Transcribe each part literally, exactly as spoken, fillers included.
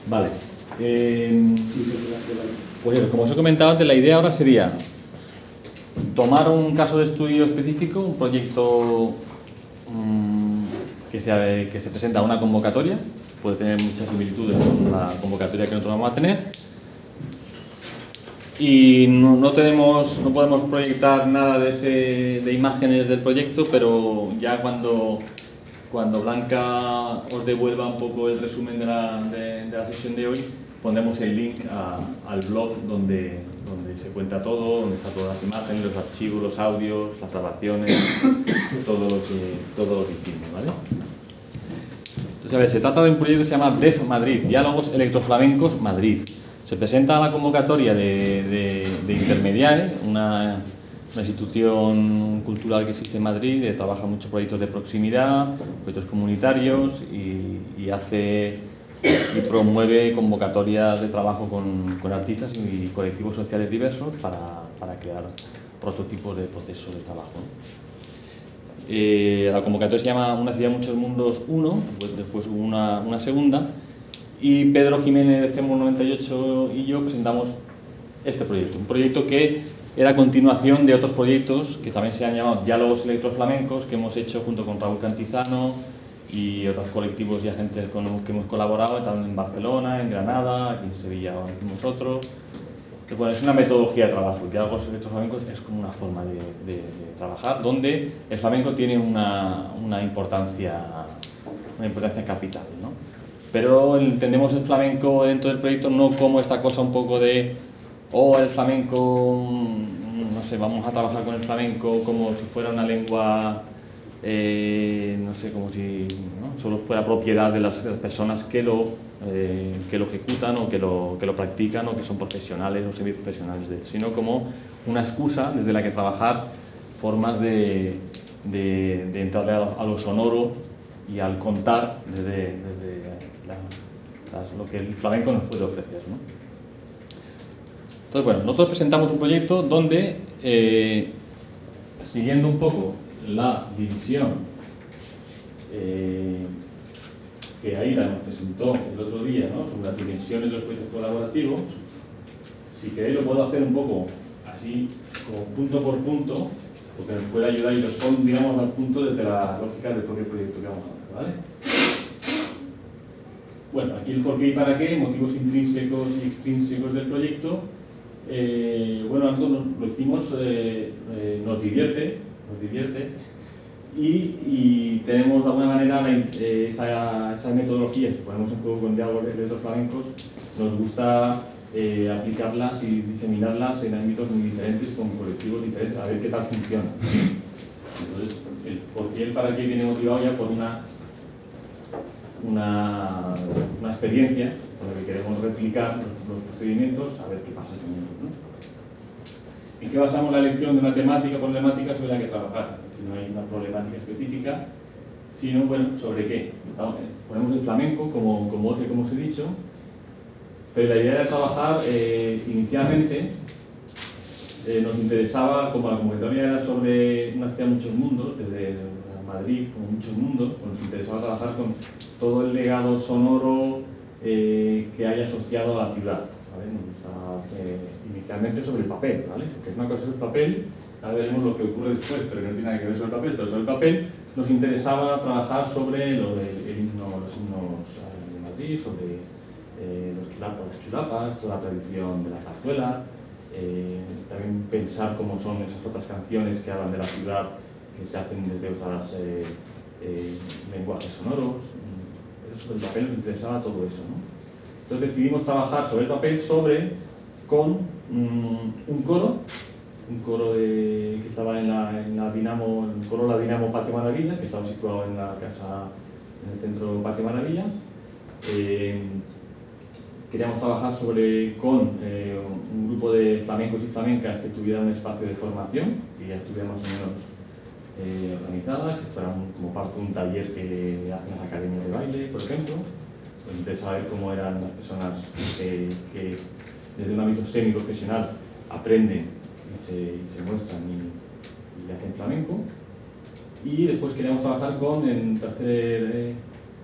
Vale. Eh, pues eso, como os he comentado antes, la idea ahora sería tomar un caso de estudio específico, un proyecto mmm, que, sea, que se presenta a una convocatoria, puede tener muchas similitudes con la convocatoria que nosotros vamos a tener, y no, no tenemos, no podemos proyectar nada de, ese, de imágenes del proyecto, pero ya cuando, cuando Blanca os devuelva un poco el resumen de la, de, de la sesión de hoy, pondremos el link a, al blog donde, donde se cuenta todo, donde están todas las imágenes, los archivos, los audios, las grabaciones, todo lo que, todo lo que hicimos, ¿vale? Entonces, a ver, se trata de un proyecto que se llama D E F Madrid, Diálogos Electroflamencos Madrid. Se presenta a la convocatoria de, de, de Intermediae, una, una institución cultural que existe en Madrid, que trabaja muchos proyectos de proximidad, proyectos comunitarios y, y hace y promueve convocatorias de trabajo con, con artistas y colectivos sociales diversos para, para crear prototipos de procesos de trabajo, ¿no? Eh, la convocatoria se llama Una ciudad, muchos mundos uno, después, después hubo una, una segunda, y Pedro Jiménez de C E M U noventa y ocho y yo presentamos este proyecto, un proyecto que era continuación de otros proyectos que también se han llamado Diálogos Electroflamencos, que hemos hecho junto con Raúl Cantizano y otros colectivos y agentes con los que hemos colaborado, tanto en Barcelona, en Granada, aquí en Sevilla hicimos otro. Bueno, es una metodología de trabajo. El diálogos electroflamencos es como una forma de, de, de trabajar, donde el flamenco tiene una, una, importancia, una importancia capital, ¿no? Pero entendemos el flamenco dentro del proyecto no como esta cosa un poco de, oh, el flamenco, no sé, vamos a trabajar con el flamenco como si fuera una lengua, eh, no sé, como si ¿no? solo fuera propiedad de las personas que lo, eh, que lo ejecutan o que lo, que lo practican o que son profesionales o semiprofesionales de él, sino como una excusa desde la que trabajar formas de, de, de entrar a lo, a lo sonoro y al contar desde, desde la, las, lo que el flamenco nos puede ofrecer, ¿no? Entonces, bueno, nosotros presentamos un proyecto donde, eh, siguiendo un poco la división eh, que Aida nos presentó el otro día, ¿no? Sobre las dimensiones de los proyectos colaborativos, si queréis lo puedo hacer un poco así, como punto por punto, porque nos puede ayudar y los digamos al punto desde la lógica del propio proyecto que vamos a hacer, ¿vale? Bueno, aquí el por qué y para qué, motivos intrínsecos y extrínsecos del proyecto. Eh, bueno, nosotros lo hicimos, eh, eh, nos divierte, nos divierte y, y tenemos de alguna manera la, eh, esa, esa metodología que ponemos en juego con diálogos electroflamencos, nos gusta eh, aplicarlas y diseminarlas en ámbitos muy diferentes, con colectivos diferentes, a ver qué tal funciona. Entonces, el por qué y el para qué viene motivado ya por una Una, una experiencia con la que queremos replicar los, los procedimientos a ver qué pasa con ellos, ¿no? ¿En qué basamos la elección de una temática o problemática sobre la que trabajar? No hay una problemática específica, sino, bueno, ¿sobre qué? Ponemos el flamenco como, como eje, como os he dicho, pero la idea era trabajar eh, inicialmente, eh, nos interesaba, como la convocatoria era sobre una ciudad, muchos mundos, desde Madrid, como muchos mundos, pues nos interesaba trabajar con todo el legado sonoro eh, que haya asociado a la ciudad, ¿vale? Nos gustaba eh, inicialmente sobre el papel, ¿vale? Porque es una cosa el papel, ahora veremos lo que ocurre después, pero que no tiene nada que ver sobre el papel, pero sobre el papel nos interesaba trabajar sobre lo del el himno, los himnos de Madrid, sobre eh, los chulapas, las chulapas, toda la tradición de la zarzuela, eh, también pensar cómo son esas otras canciones que hablan de la ciudad, que se hacen desde otros eh, eh, lenguajes sonoros. Pero sobre el papel nos interesaba todo eso, ¿no? Entonces decidimos trabajar sobre el papel sobre, con um, un coro, un coro de, que estaba en la, en la Dinamo, el coro La Dinamo Patio Maravilla, que estaba situado en la casa, en el centro Patio Maravilla. Eh, queríamos trabajar sobre, con eh, un grupo de flamencos y flamencas que tuvieran un espacio de formación, que ya estuviera más o menos Eh, organizada, que fuera un, como parte de un taller que hacen las academias de baile, por ejemplo. Nos interesa saber cómo eran las personas que, que desde un ámbito semiprofesional aprenden y se, y se muestran y, y hacen flamenco. Y después queríamos trabajar con, en tercer, eh,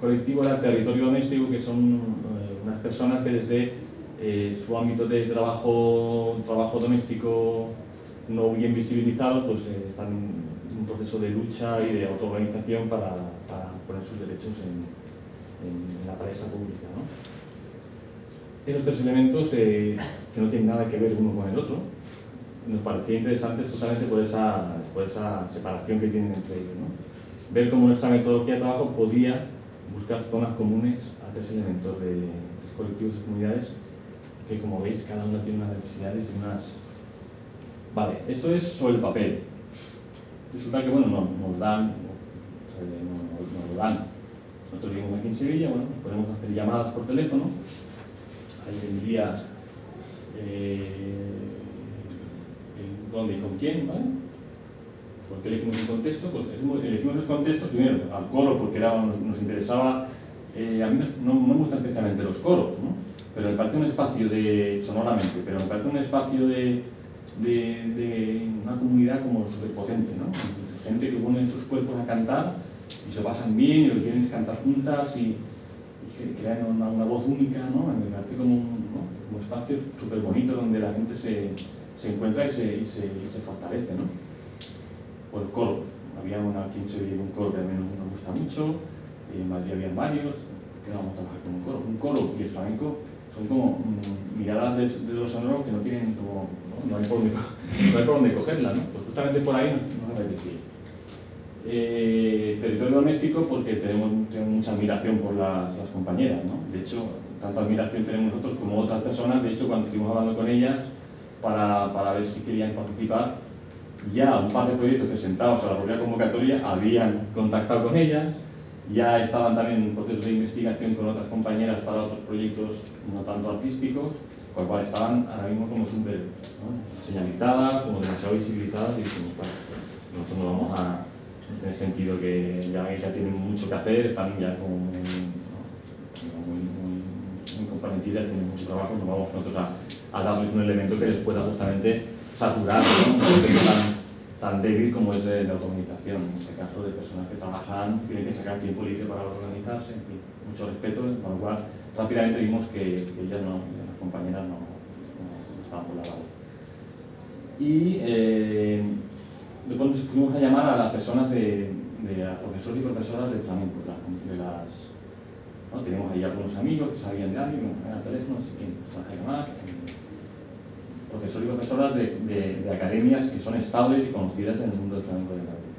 colectivo era Territorio Doméstico, que son eh, unas personas que desde eh, su ámbito de trabajo, trabajo doméstico no bien visibilizado, pues eh, están en un proceso de lucha y de autoorganización para, para poner sus derechos en, en la palestra pública, ¿no? Esos tres elementos eh, que no tienen nada que ver uno con el otro, nos parecía interesante justamente por esa, por esa separación que tienen entre ellos, ¿no? Ver cómo nuestra metodología de trabajo podía buscar zonas comunes a tres elementos de tres colectivos y comunidades que, como veis, cada uno tiene unas necesidades y unas... Vale, eso es sobre el papel. Resulta que, bueno, no, nos dan, o sea, nos, nos lo dan. Nosotros vivimos aquí en Sevilla, bueno, podemos hacer llamadas por teléfono. Ahí vendría eh, el dónde y con quién, ¿vale? ¿Por qué elegimos un contexto? Pues elegimos los contextos, primero, al coro, porque era, nos, nos interesaba, eh, a mí no, no me gustan especialmente los coros, ¿no? Pero me parece un espacio de, sonoramente, pero me parece un espacio de, de, de una comunidad como superpotente, ¿no? Gente que pone sus cuerpos a cantar y se pasan bien y lo que quieren es cantar juntas y, y que crean una, una voz única, ¿no? Me parece como un, ¿no? un espacio súper bonito donde la gente se, se encuentra y se, y se, y se fortalece, ¿no? Por coros. Había una, aquí en Sevilla un coro que a mí me gusta mucho, y en Madrid había varios, que vamos a trabajar con un coro. Un coro y el flamenco son como mmm, miradas de, de los sonoros que no tienen como, ¿no? No hay por dónde, no hay por dónde cogerla, ¿no? Pues justamente por ahí nos, nos apetecía. Eh, territorio doméstico porque tenemos, tenemos mucha admiración por las, las compañeras, ¿no? De hecho, tanta admiración tenemos nosotros como otras personas. De hecho, cuando estuvimos hablando con ellas para, para ver si querían participar, ya un par de proyectos presentados a la propia convocatoria habían contactado con ellas, ya estaban también en procesos de investigación con otras compañeras para otros proyectos no tanto artísticos, con lo cual estaban ahora mismo como súper, ¿no? señalizadas, como demasiado visibilizadas, y dijimos, bueno, nosotros no vamos a, en el sentido que ya, ya tienen mucho que hacer, están ya como muy, ¿no? muy, muy, muy comprometidas, tienen mucho trabajo, no vamos nosotros a, a darles un elemento que les pueda justamente saturar, ¿no? Un proceso tan, tan débil como es de, de automatización, en este caso de personas que trabajan, tienen que sacar tiempo libre para organizarse, en fin, mucho respeto, con lo cual rápidamente vimos que, que ellas no, las compañeras no, no, no estaban por la labor. Y eh, después nos fuimos a llamar a las personas de, de a profesores y profesoras de flamenco, de las, ¿no? Tenemos ahí algunos amigos que sabían de algo, eran teléfonos, así que nos van a llamar. Profesores y profesoras de, de, de academias que son estables y conocidas en el mundo del flamenco de Madrid.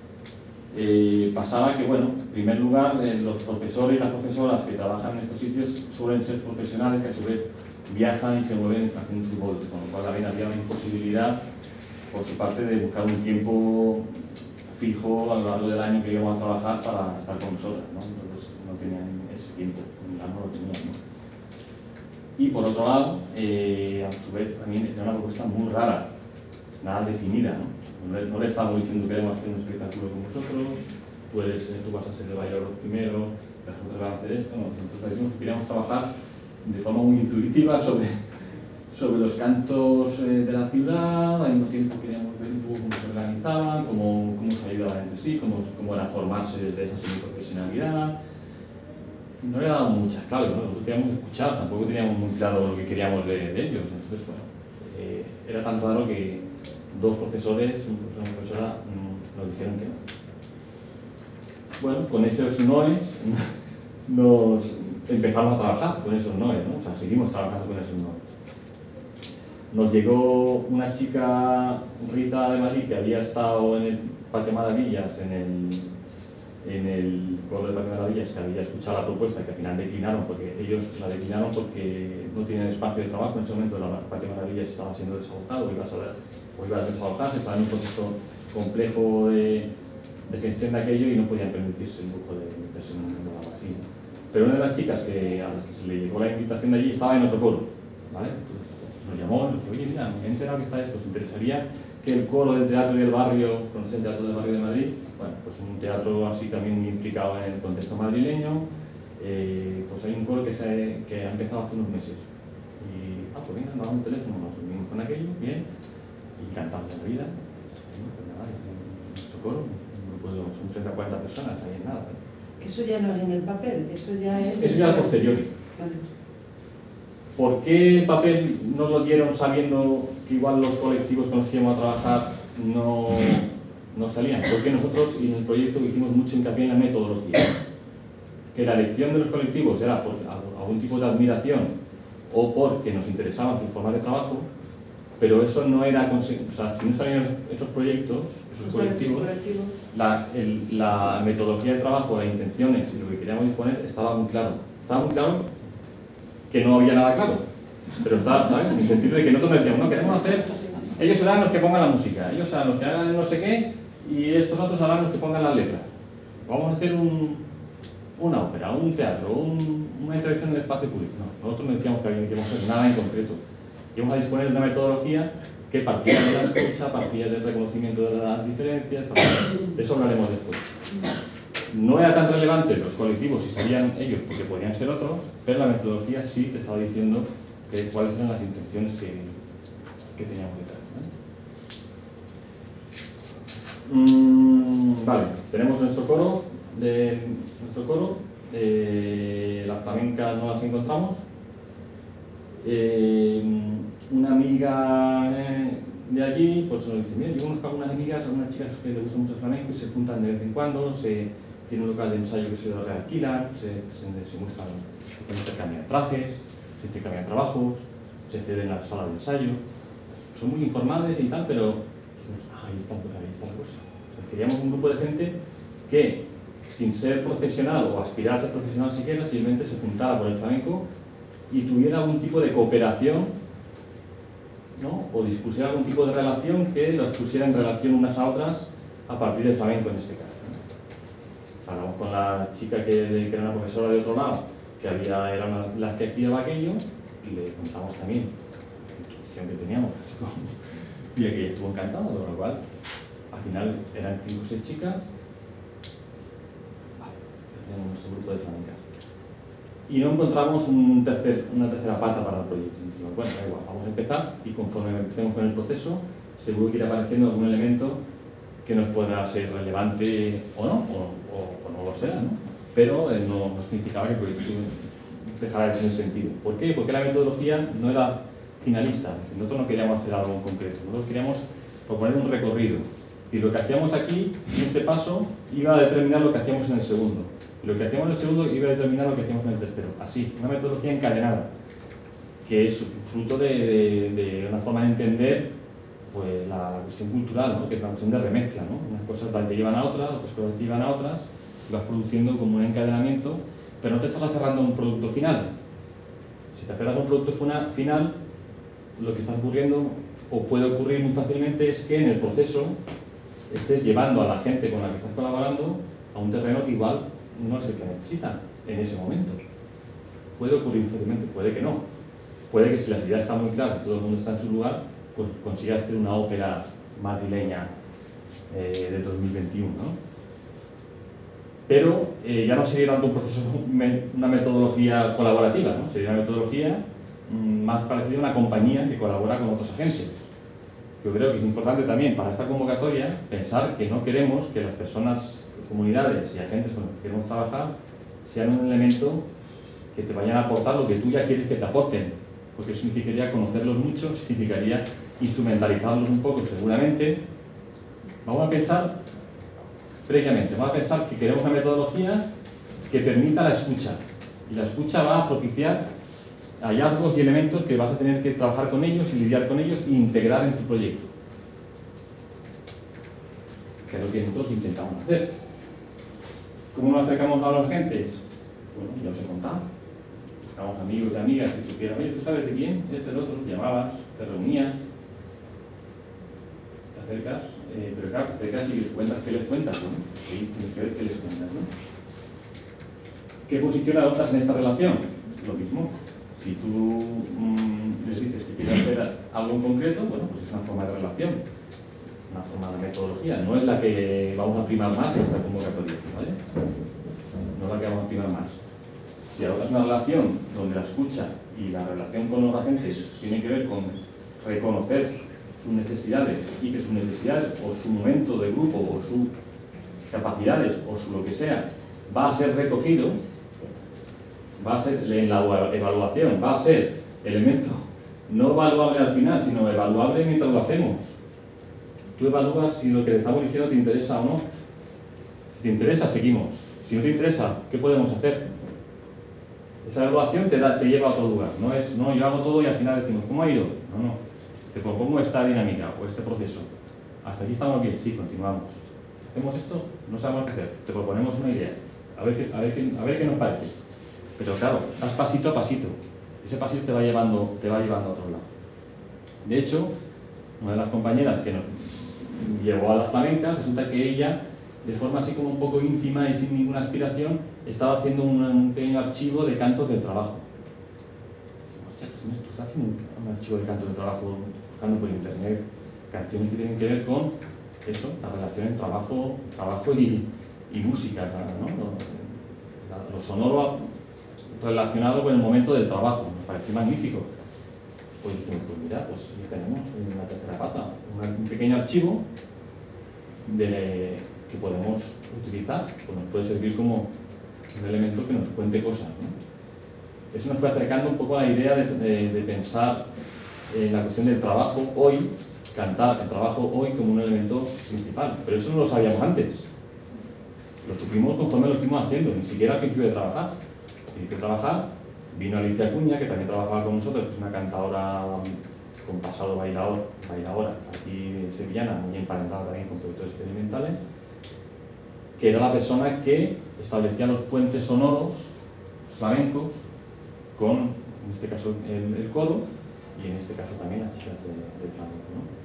Eh, pasaba que, bueno, en primer lugar, eh, los profesores y las profesoras que trabajan en estos sitios suelen ser profesionales que a su vez viajan y se mueven haciendo sus bolos, con lo cual también había una imposibilidad por su parte de buscar un tiempo fijo a lo largo del año que íbamos a trabajar para estar con nosotras, ¿no? Entonces no tenían ese tiempo, ya no lo tenían, ¿no? Y por otro lado, eh, a su vez también era una propuesta muy rara, nada definida, ¿no? No le, no le estábamos diciendo que queremos hacer un espectáculo con vosotros, tú, eres, tú vas a ser el bailador primero, las otras van a hacer esto, ¿no? Nosotros decimos que queríamos trabajar de forma muy intuitiva sobre, sobre los cantos eh, de la ciudad, al mismo tiempo queríamos ver un poco cómo se organizaban, cómo, cómo se ayudaban entre sí, cómo, cómo era formarse desde esa semiprofesionalidad. No le dábamos muchas claves, ¿no? Nosotros queríamos escuchar, tampoco teníamos muy claro lo que queríamos de, de ellos. Entonces, bueno, eh, era tan raro que dos profesores, un profesor y una profesora, mm, nos dijeron que no. Bueno, con esos noes nos empezamos a trabajar con esos noes, ¿no? O sea, seguimos trabajando con esos noes. Nos llegó una chica, Rita de Madrid, que había estado en el Patio Maravillas, en el en el coro del Patio Maravillas, que había escuchado la propuesta y que al final declinaron, porque ellos la declinaron porque no tienen espacio de trabajo. En ese momento el Patio Maravillas estaba siendo desalojado, o iba a, saber, o iba a desalojarse, estaba en un proceso complejo de, de gestión de aquello y no podían permitirse el lujo de meterse en un mundo así, ¿no? Pero una de las chicas que, a las que se le llegó la invitación de allí estaba en otro coro, ¿vale? Entonces, nos llamó, nos dijo, oye, mira, me he enterado que está esto, ¿os interesaría que el coro del Teatro del Barrio, ¿conoces el Teatro del Barrio de Madrid? Bueno, pues un teatro así también muy implicado en el contexto madrileño. Eh, pues hay un coro que, se, que ha empezado hace unos meses. Y, ah, pues venga, nos damos un teléfono, nos unimos con aquello, bien, y cantamos la vida. Pues nada, nuestro coro, un grupo de, son treinta o cuarenta personas, ahí en nada, ¿eh? Eso ya no es en el papel, eso ya es... Eso ya es posteriori. Vale. ¿Por qué el papel nos lo dieron sabiendo que igual los colectivos con los que íbamos a trabajar no, no salían? Porque nosotros en el proyecto hicimos mucho hincapié en la metodología. Que la elección de los colectivos era por algún tipo de admiración o porque nos interesaban sus formas de trabajo, pero eso no era, o sea, si no salían esos proyectos, esos O sea, colectivos, colectivo. la, el, la metodología de trabajo, las intenciones y lo que queríamos disponer estaba muy claro. Estaba muy claro que no había nada claro, pero está, ¿sabes? En el sentido de que nosotros decíamos, no, queremos hacer, ellos serán los que pongan la música, ellos serán los que hagan no sé qué, y estos otros serán los que pongan las letras. Vamos a hacer un, una ópera, un teatro, un, una intervención en el espacio público. No, nosotros no decíamos que íbamos a hacer nada en concreto. Íbamos a disponer de una metodología que partía de la escucha, partía del reconocimiento de las diferencias, de eso hablaremos después. No era tan relevante los colectivos si salían ellos porque podían ser otros, pero la metodología sí te estaba diciendo que, cuáles eran las intenciones que, que teníamos detrás, ¿no? Mm, vale, tenemos nuestro coro, de, nuestro coro eh, las flamencas no las encontramos. Eh, una amiga eh, de allí pues nos dice, mira, yo conozco a algunas amigas, algunas chicas que les gusta mucho el flamenco y se juntan de vez en cuando, se tiene un local de ensayo que se lo realquilan, se, se, se muestran, se intercambian trajes, se intercambian trabajos, se ceden a la sala de ensayo. Son muy informales y tal, pero dijimos, ah, ahí está, ahí está la cosa. O sea, queríamos un grupo de gente que, sin ser profesional o aspirar a ser profesional siquiera, simplemente se juntara por el flamenco y tuviera algún tipo de cooperación, ¿no? O dispusiera algún tipo de relación que los pusiera en relación unas a otras a partir del flamenco en este caso. Hablamos con la chica que, que era una profesora de otro lado, que había, era una, la que activaba aquello, y le contamos también la instrucción que teníamos. Y aquella estuvo encantada, con lo cual, al final eran cinco o seis chicas. Vale, tenemos nuestro grupo de flamencas. Y no encontramos un tercer, una tercera pata para el proyecto. Dijimos, bueno, da igual, vamos a empezar y conforme empecemos con el proceso, seguro que irá apareciendo algún elemento que nos podrá ser relevante o no, o, o, o no lo será, ¿no? Pero eh, no, no significaba que el proyecto dejara de tener sentido. ¿Por qué? Porque la metodología no era finalista. Nosotros no queríamos hacer algo en concreto, nosotros queríamos proponer un recorrido. Y lo que hacíamos aquí, en este paso, iba a determinar lo que hacíamos en el segundo. Y lo que hacíamos en el segundo iba a determinar lo que hacíamos en el tercero. Así, una metodología encadenada, que es fruto de, de, de una forma de entender pues, la, la cuestión cultural, ¿no? Que es una cuestión de remezcla, ¿no? Unas cosas te llevan a otras, otras cosas te llevan a otras, y vas produciendo como un encadenamiento, pero no te estás aferrando a un producto final. Si te aferras a un producto final, lo que está ocurriendo, o puede ocurrir muy fácilmente, es que en el proceso estés llevando a la gente con la que estás colaborando a un terreno que igual no es el que necesitan en ese momento. Puede ocurrir fácilmente, puede que no. Puede que si la actividad está muy clara y todo el mundo está en su lugar, pues consigas hacer una ópera madrileña eh, de dos mil veintiuno, ¿no? Pero eh, ya no sería tanto un proceso, una metodología colaborativa, ¿no? Sería una metodología mmm, más parecida a una compañía que colabora con otros agentes. Yo creo que es importante también para esta convocatoria pensar que no queremos que las personas, comunidades y agentes con los que queremos trabajar sean un elemento que te vayan a aportar lo que tú ya quieres que te aporten, porque eso significaría conocerlos mucho, significaría instrumentalizarlos un poco seguramente. Vamos a pensar previamente, vamos a pensar que queremos una metodología que permita la escucha, y la escucha va a propiciar hallazgos y elementos que vas a tener que trabajar con ellos y lidiar con ellos e integrar en tu proyecto, que es lo que nosotros intentamos hacer. ¿Cómo nos acercamos a las gentes? Bueno, ya os he contado. Buscamos amigos y amigas que supieran, oye, ¿tú sabes de quién? Este, el otro, llamabas, te reunías, te acercas, eh, pero claro, te acercas y les cuentas qué les cuentas, ¿no? Sí, tienes que ver qué les cuentas, ¿no? ¿Qué posición adoptas en esta relación? Lo mismo. Si tú mmm, les dices que quieres hacer algo en concreto, bueno, pues es una forma de relación, una forma de metodología, no es la que vamos a primar más en esta convocatoria, ¿vale? No es la que vamos a primar más. Si adoptas una relación donde la escucha y la relación con los agentes tiene que ver con reconocer sus necesidades y que sus necesidades o su momento de grupo o sus capacidades o su lo que sea va a ser recogido, va a ser en la evaluación, va a ser elemento no evaluable al final, sino evaluable mientras lo hacemos. Tú evalúas si lo que te estamos diciendo te interesa o no. Si te interesa, seguimos. Si no te interesa, ¿qué podemos hacer? Esa evaluación te, da, te lleva a otro lugar. No es, no, yo hago todo y al final decimos, ¿cómo ha ido? No, no. Te propongo esta dinámica o este proceso. ¿Hasta aquí estamos bien? Sí, continuamos. ¿Hacemos esto? No sabemos qué hacer. Te proponemos una idea. A ver qué, a ver qué, a ver qué nos parece. Pero claro, das pasito a pasito. Ese pasito te va llevando, te va llevando a otro lado. De hecho, una de las compañeras que nos llevó a las flamencas, resulta que ella, de forma así como un poco íntima y sin ninguna aspiración, estaba haciendo un, un pequeño archivo de cantos del trabajo. Hostia, pues esto está haciendo un, un archivo de cantos del trabajo, buscando por internet, canciones que tienen que ver con eso, la relación entre trabajo, trabajo y, y música, ¿no? Lo, lo sonoro relacionado con el momento del trabajo, me pareció magnífico. Pues dijimos, pues mira, pues ya tenemos una tercera pata, un pequeño archivo de, que podemos utilizar, pues nos puede servir como un elemento que nos cuente cosas, ¿no? Eso nos fue acercando un poco a la idea de, de, de pensar en la cuestión del trabajo hoy, cantar el trabajo hoy como un elemento principal, pero eso no lo sabíamos antes. Lo supimos conforme lo fuimos haciendo, ni siquiera al principio de trabajar. Al principio de trabajar vino Alicia Acuña, que también trabajaba con nosotros, que es una cantadora con pasado bailador, bailadora, aquí sevillana, muy emparentada también con productores experimentales, que era la persona que establecía los puentes sonoros flamencos con, en este caso, el, el coro y en este caso también las chicas del de flamenco, ¿no?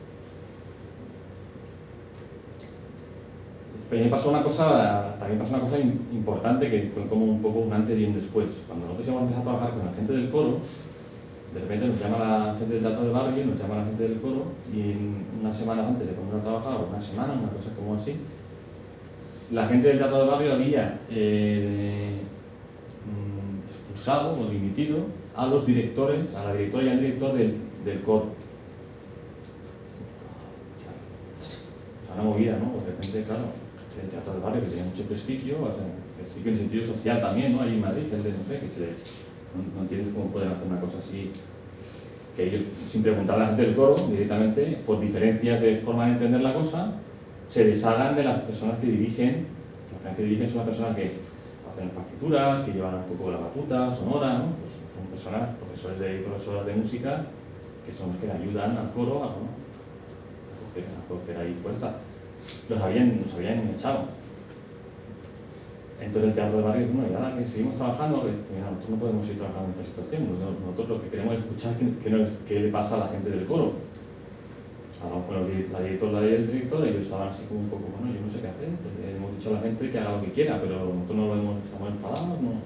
También pasó una cosa, también pasó una cosa importante que fue como un poco un antes y un después. Cuando nosotros hemos empezado a trabajar con la gente del coro, de repente nos llama la gente del teatro del barrio, nos llama la gente del coro y unas semanas antes de comenzar a trabajar, o una semana, una cosa como así, la gente del teatro del barrio había eh, expulsado o dimitido a los directores, a la directora y al director del, del coro. Una movida, ¿no? De repente, claro, el teatro del barrio que tenía mucho prestigio, o sea, sí que en el sentido social también, ¿no? Ahí en Madrid, gente, no sé, que se, no, no entienden cómo pueden hacer una cosa así, que ellos, sin preguntar a la gente del coro, directamente, por diferencias de forma de entender la cosa, se deshagan de las personas que dirigen. Las personas que dirigen son las personas que hacen las partituras, que llevan un poco la batuta sonora, ¿no? Pues son personas, profesores de, profesoras de música, que son los que le ayudan al coro a, ¿no? a coger ahí fuerza. Los habían, nos habían echado. Entonces el teatro de barrio dice, bueno, y ahora que seguimos trabajando, que mira, nosotros no podemos seguir trabajando en esta situación, nosotros lo que queremos es escuchar qué, qué, qué le pasa a la gente del coro. Hablamos con la directora y el director, y ellos estaban así como un poco, bueno, yo no sé qué hacer, pues, hemos dicho a la gente que haga lo que quiera, pero nosotros no lo hemos, estamos enfadados, no.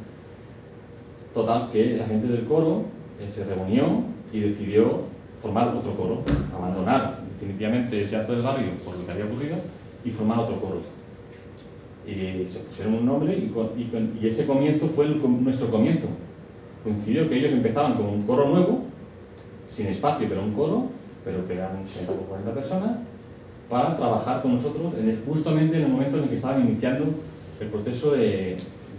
Total, que la gente del coro eh, se reunió y decidió formar otro coro, abandonar definitivamente el teatro del barrio por lo que había ocurrido y formar otro coro. Y se pusieron un nombre y, y, y este comienzo fue el, nuestro comienzo. Coincidió que ellos empezaban con un coro nuevo, sin espacio, pero un coro, pero que eran treinta o cuarenta personas, para trabajar con nosotros en el, justamente en el momento en el que estaban iniciando el proceso de, de,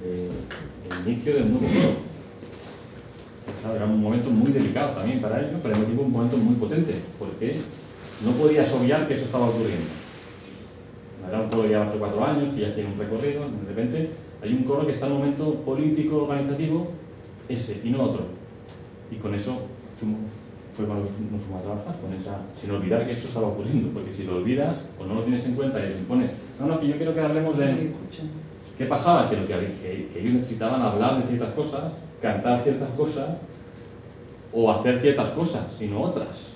de inicio del nuevo coro. Claro, era un momento muy delicado también para ellos, pero al mismo tiempo un momento muy potente, porque no podías obviar que eso estaba ocurriendo. Era un coro que lleva tres o cuatro años, que ya tiene un recorrido, de repente hay un coro que está en un momento político, organizativo, ese y no otro. Y con eso fue cuando nos fuimos a trabajar, con esa, sin olvidar que eso estaba ocurriendo, porque si lo olvidas o no lo tienes en cuenta y le pones, no, no, que yo quiero que hablemos de qué pasaba, que, que, que ellos necesitaban hablar de ciertas cosas, cantar ciertas cosas o hacer ciertas cosas, sino otras.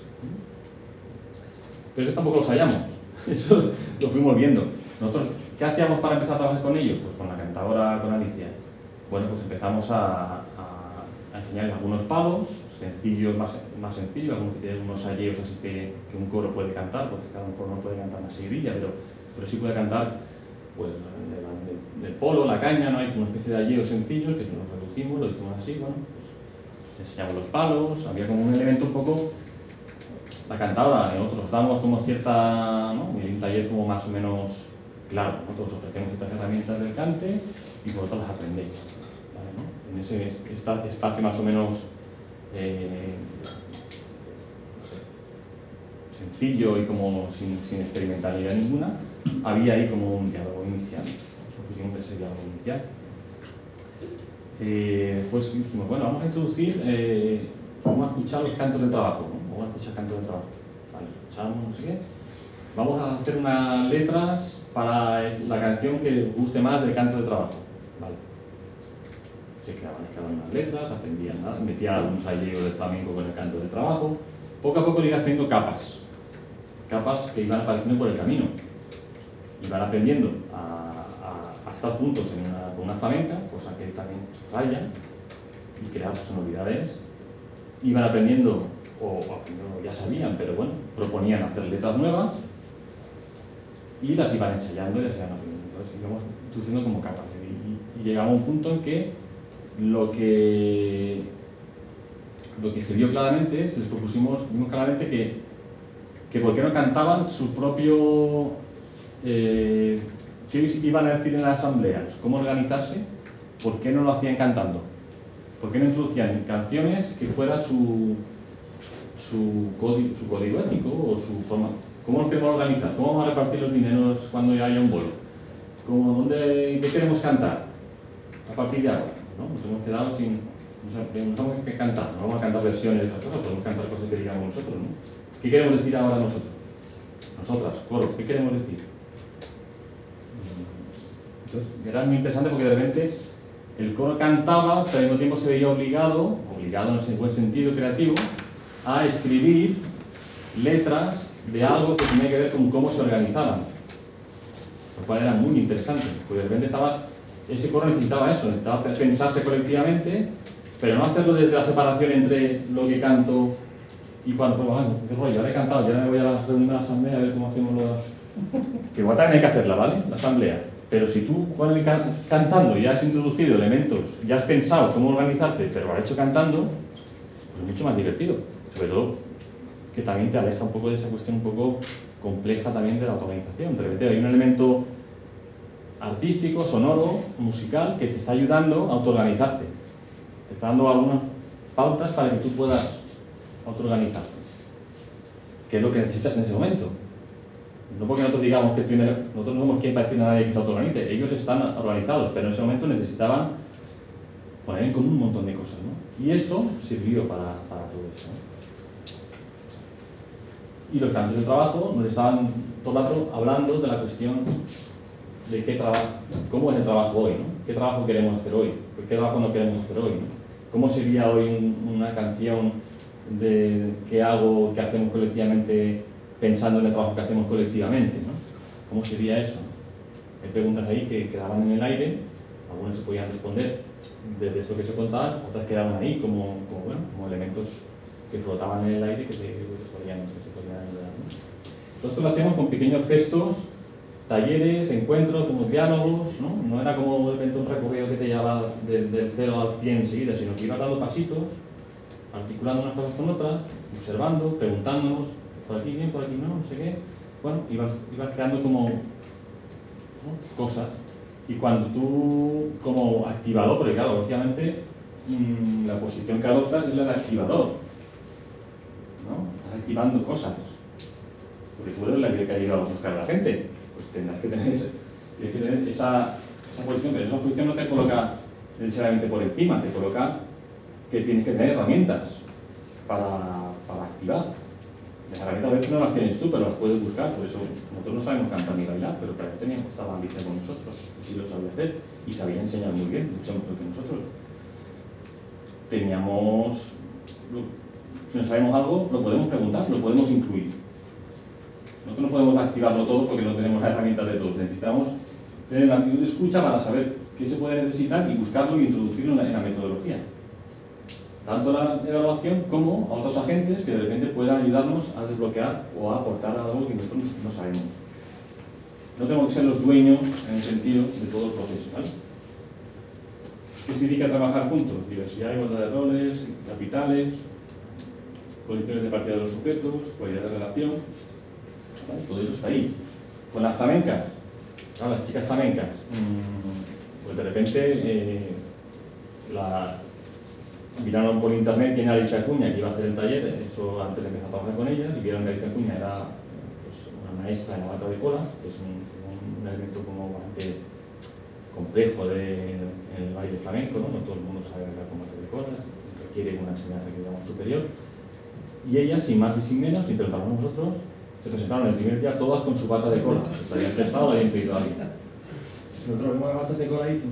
Pero eso tampoco lo sabíamos, eso lo fuimos viendo. Nosotros, ¿qué hacíamos para empezar a trabajar con ellos? Pues con la cantadora, con Alicia. Bueno, pues empezamos a, a, a enseñarles algunos palos, sencillos, más, más sencillos, algunos que tienen unos alleos así que, que un coro puede cantar, porque cada un coro no puede cantar una seguidilla, pero, pero sí puede cantar pues, el, el, el polo, la caña, ¿no? Hay una especie de alleos sencillos que nos reducimos, lo hicimos así, bueno, pues enseñamos los palos, había como un elemento un poco. La cantadora, nosotros dábamos como cierta, ¿no? Un taller como más o menos claro, ¿no? Todos ofrecemos estas herramientas del Cante y vosotros las aprendéis, ¿vale, no? En ese esta, espacio más o menos eh, no sé, sencillo y como sin, sin experimentalidad ninguna, había ahí como un diálogo inicial, pusimos ese diálogo inicial. Eh, pues dijimos, bueno, vamos a introducir, eh, vamos a escuchar los cantos de trabajo, ¿no? Vamos a escuchar cantos de trabajo, vale, escuchamos, no sé qué. Vamos a hacer unas letras para la canción que os guste más del canto de trabajo, vale. Se creaban, creaban unas letras, aprendían, ¿no? Metían algunos salleos de flamenco con el canto de trabajo. Poco a poco iban haciendo capas, capas que iban apareciendo por el camino. Iban aprendiendo a, a, a estar juntos en una, con una flamenca, cosa que también rayan y crear sonoridades. Iban aprendiendo, o, o ya sabían, pero bueno, proponían hacer letras nuevas y las iban ensayando y las iban aprendiendo. Entonces íbamos introduciendo como capas. Y, y llegaba a un punto en que lo que lo que se vio claramente, se les propusimos, vimos claramente que, que por qué no cantaban su propio, eh, qué iban a decir en las asambleas, cómo organizarse, por qué no lo hacían cantando, por qué no introducían canciones que fuera su, su, código, su código ético o su forma, cómo nos queremos organizar, cómo vamos a repartir los dineros cuando haya un bolo, ¿Cómo, dónde, qué queremos cantar a partir de ahora, ¿no? Nos hemos quedado sin, no sabemos qué cantar, no vamos a cantar versiones de otras cosas, podemos cantar cosas que digamos nosotros, ¿no? ¿Qué queremos decir ahora nosotros? Nosotras, coro, ¿qué queremos decir? Entonces, era muy interesante porque de repente el coro cantaba, pero al mismo tiempo se veía obligado, obligado en ese buen sentido creativo, a escribir letras de algo que tenía que ver con cómo se organizaban, lo cual era muy interesante, porque de repente estaba, ese coro necesitaba eso, necesitaba pensarse colectivamente, pero no hacerlo desde la separación entre lo que canto y cuando, pues, bueno, qué rollo, ahora he cantado, ya me voy a la reunión de la asamblea a ver cómo hacemos los... Que igual también hay que hacerla, ¿vale? La asamblea. Pero si tú, cuando cantando, ya has introducido elementos, ya has pensado cómo organizarte, pero lo has hecho cantando, pues es mucho más divertido. Sobre todo, que también te aleja un poco de esa cuestión un poco compleja también de la autoorganización. De repente hay un elemento artístico, sonoro, musical, que te está ayudando a autoorganizarte. Te está dando algunas pautas para que tú puedas autoorganizarte. ¿Qué es lo que necesitas en ese momento? No porque nosotros digamos que tiene, nosotros no somos quien para decir a nadie que se autoorganice, ellos están organizados, pero en ese momento necesitaban poner en común un montón de cosas, ¿no? Y esto sirvió para, para todo eso, ¿no? Y los cantos de trabajo nos estaban todo el rato hablando de la cuestión de qué trabajo, cómo es el trabajo hoy, ¿no? ¿Qué trabajo queremos hacer hoy? ¿Qué trabajo no queremos hacer hoy, ¿no? ¿Cómo sería hoy un, una canción de qué hago, qué hacemos colectivamente, pensando en el trabajo que hacemos colectivamente, ¿no? ¿Cómo sería eso? Hay preguntas ahí que quedaban en el aire, algunas se podían responder desde eso que se contaban, otras quedaban ahí como, como, bueno, como elementos que flotaban en el aire que se, que se podían, que se podían ayudar, ¿no? Entonces lo hacíamos con pequeños gestos, talleres, encuentros, como diálogos, ¿no? No era como de repente un recorrido que te llevaba del de cero al cien enseguida, sino que ibas dando pasitos, articulando unas cosas con otras, observando, preguntándonos, por aquí bien, por aquí no, no sé qué. Bueno, ibas, ibas creando como, ¿no?, cosas. Y cuando tú, como activador, porque claro, lógicamente, mmm, la posición que adoptas es la de activador, ¿no? Estás activando cosas. Porque tú eres la que ha llegado a buscar a la gente. Pues tendrás que tener, ese, tienes que tener esa, esa posición, pero esa posición no te coloca necesariamente por encima, te coloca que tienes que tener herramientas para, para activar. Las herramientas a veces no las tienes tú, pero las puedes buscar. Por eso nosotros no sabemos cantar ni bailar, pero para eso teníamos, estaba Alicia con nosotros, y sí lo sabía hacer, y sabía enseñar muy bien, mucho mejor que nosotros. Teníamos, si no sabemos algo, lo podemos preguntar, lo podemos incluir. Nosotros no podemos activarlo todo porque no tenemos las herramientas de todos. Necesitamos tener la actitud de escucha para saber qué se puede necesitar y buscarlo y introducirlo en la, en la metodología. Tanto la evaluación como a otros agentes que de repente puedan ayudarnos a desbloquear o a aportar algo que nosotros no sabemos. No tenemos que ser los dueños en el sentido de todo el proceso, ¿vale? ¿Qué significa trabajar juntos? Diversidad, igualdad de roles, capitales, condiciones de partida de los sujetos, cualidad de relación, ¿vale? Todo eso está ahí. Con las flamencas, claro, las chicas flamencas, mmm, pues de repente eh, la, miraron por internet quién era Alicia Acuña, que iba a hacer el taller, eso antes de empezar a trabajar con ellas, y vieron que Alicia Acuña era pues, una maestra en la bata de cola, que es un, un elemento como bastante complejo de, en el baile flamenco, ¿no? No todo el mundo sabe bailar con bata de cola, requiere una enseñanza que digamos superior. Y ellas, sin más y sin menos, sin preguntarnos a nosotros, se presentaron el primer día todas con su bata de cola. Se habían prestado o habían pedido a alguien. Nosotros vemos las batas de cola ahí.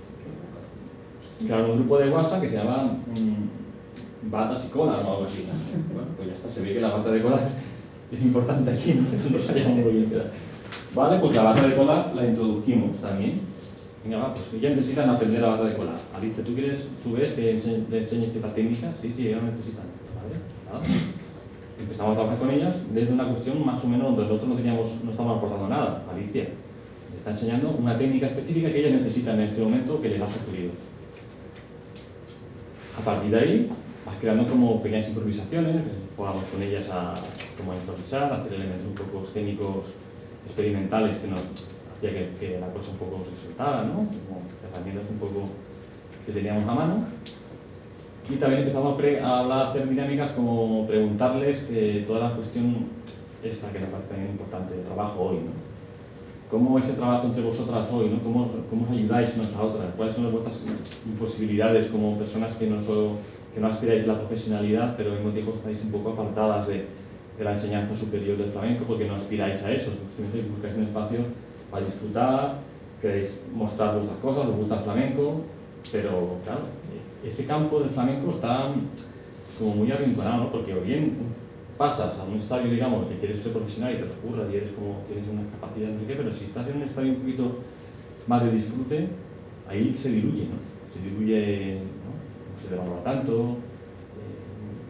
Y claro, un grupo de WhatsApp que se llama mmm, batas y cola o algo así. Bueno, pues ya está, se ve que la bata de cola es importante aquí, ¿no? No sabíamos muy bien qué era. Vale, pues la bata de cola la introdujimos también. Venga, va, pues ellas necesitan aprender la bata de cola. Alicia, ¿tú quieres, tú ves que le enseñes esta técnica? Sí, sí, ellas necesitan. ¿Vale? ¿Vale? Empezamos a trabajar con ellas desde una cuestión más o menos donde nosotros no teníamos, no estábamos aportando nada. Alicia le está enseñando una técnica específica que ellas necesitan en este momento que les ha sugerido. A partir de ahí, vas creando como pequeñas improvisaciones, jugamos con ellas a, como a improvisar, a hacer elementos un poco escénicos, experimentales que nos hacía que, que la cosa un poco se soltara, ¿no? Como herramientas un poco que teníamos a mano. Y también empezamos a, pre, a hablar, a hacer dinámicas como preguntarles que toda la cuestión esta que nos parece también importante, el trabajo hoy, ¿no? ¿Cómo es el trabajo entre vosotras hoy, ¿no? ¿Cómo, cómo os ayudáis unas a otras? ¿Cuáles son vuestras posibilidades como personas que no, solo, que no aspiráis a la profesionalidad, pero al mismo tiempo estáis un poco apartadas de, de la enseñanza superior del flamenco porque no aspiráis a eso? Simplemente buscáis un espacio para disfrutar, queréis mostrar vuestras cosas, os gusta el flamenco, pero claro, ese campo del flamenco está como muy arrinconado, ¿no? Porque o bien pasas a un estadio, digamos, que quieres ser profesional y te ocurra y eres como, tienes unas capacidades, no sé qué, pero si estás en un estadio un poquito más de disfrute, ahí se diluye, ¿no? Se diluye, ¿no? No se te valora tanto, eh,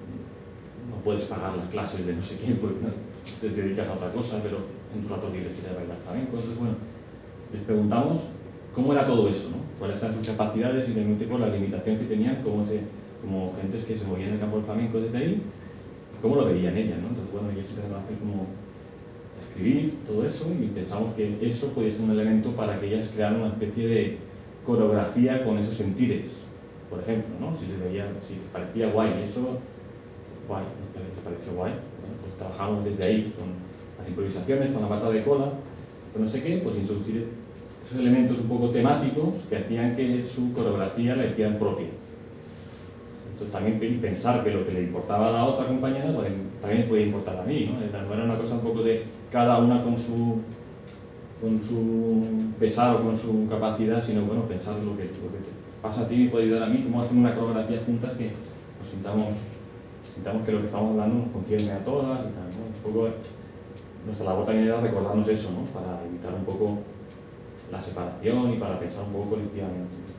no puedes pagar las clases de no sé quién porque no, te dedicas a otra cosa, pero en tu rato quieres ir a bailar flamenco. Entonces, bueno, les preguntamos cómo era todo eso, ¿no? Cuáles eran sus capacidades y de momento con la limitación que tenían, cómo se, como gentes que se movían en el campo del flamenco desde ahí, cómo lo veían ellas, ¿no? Entonces, bueno, ellos empezaron a hacer como a escribir todo eso y pensamos que eso podía ser un elemento para que ellas crearan una especie de coreografía con esos sentires, por ejemplo, ¿no? Si les veía, si les parecía guay eso, guay, ¿no? Les pareció guay, bueno, pues trabajamos desde ahí con las improvisaciones, con la bata de cola, con no sé qué, pues introducir esos elementos un poco temáticos que hacían que su coreografía la hicieran propia. Entonces también pensar que lo que le importaba a la otra compañera pues, también me puede importar a mí, ¿no? No era una cosa un poco de cada una con su, con su pesar o con su capacidad, sino bueno, pensar lo que, lo que te pasa a ti me puede ayudar a mí, cómo hacer una coreografía juntas que nos sintamos, sintamos que lo que estamos hablando nos concierne a todas y tal, ¿no? Un poco nuestra labor también era recordarnos eso, ¿no? Para evitar un poco la separación y para pensar un poco colectivamente.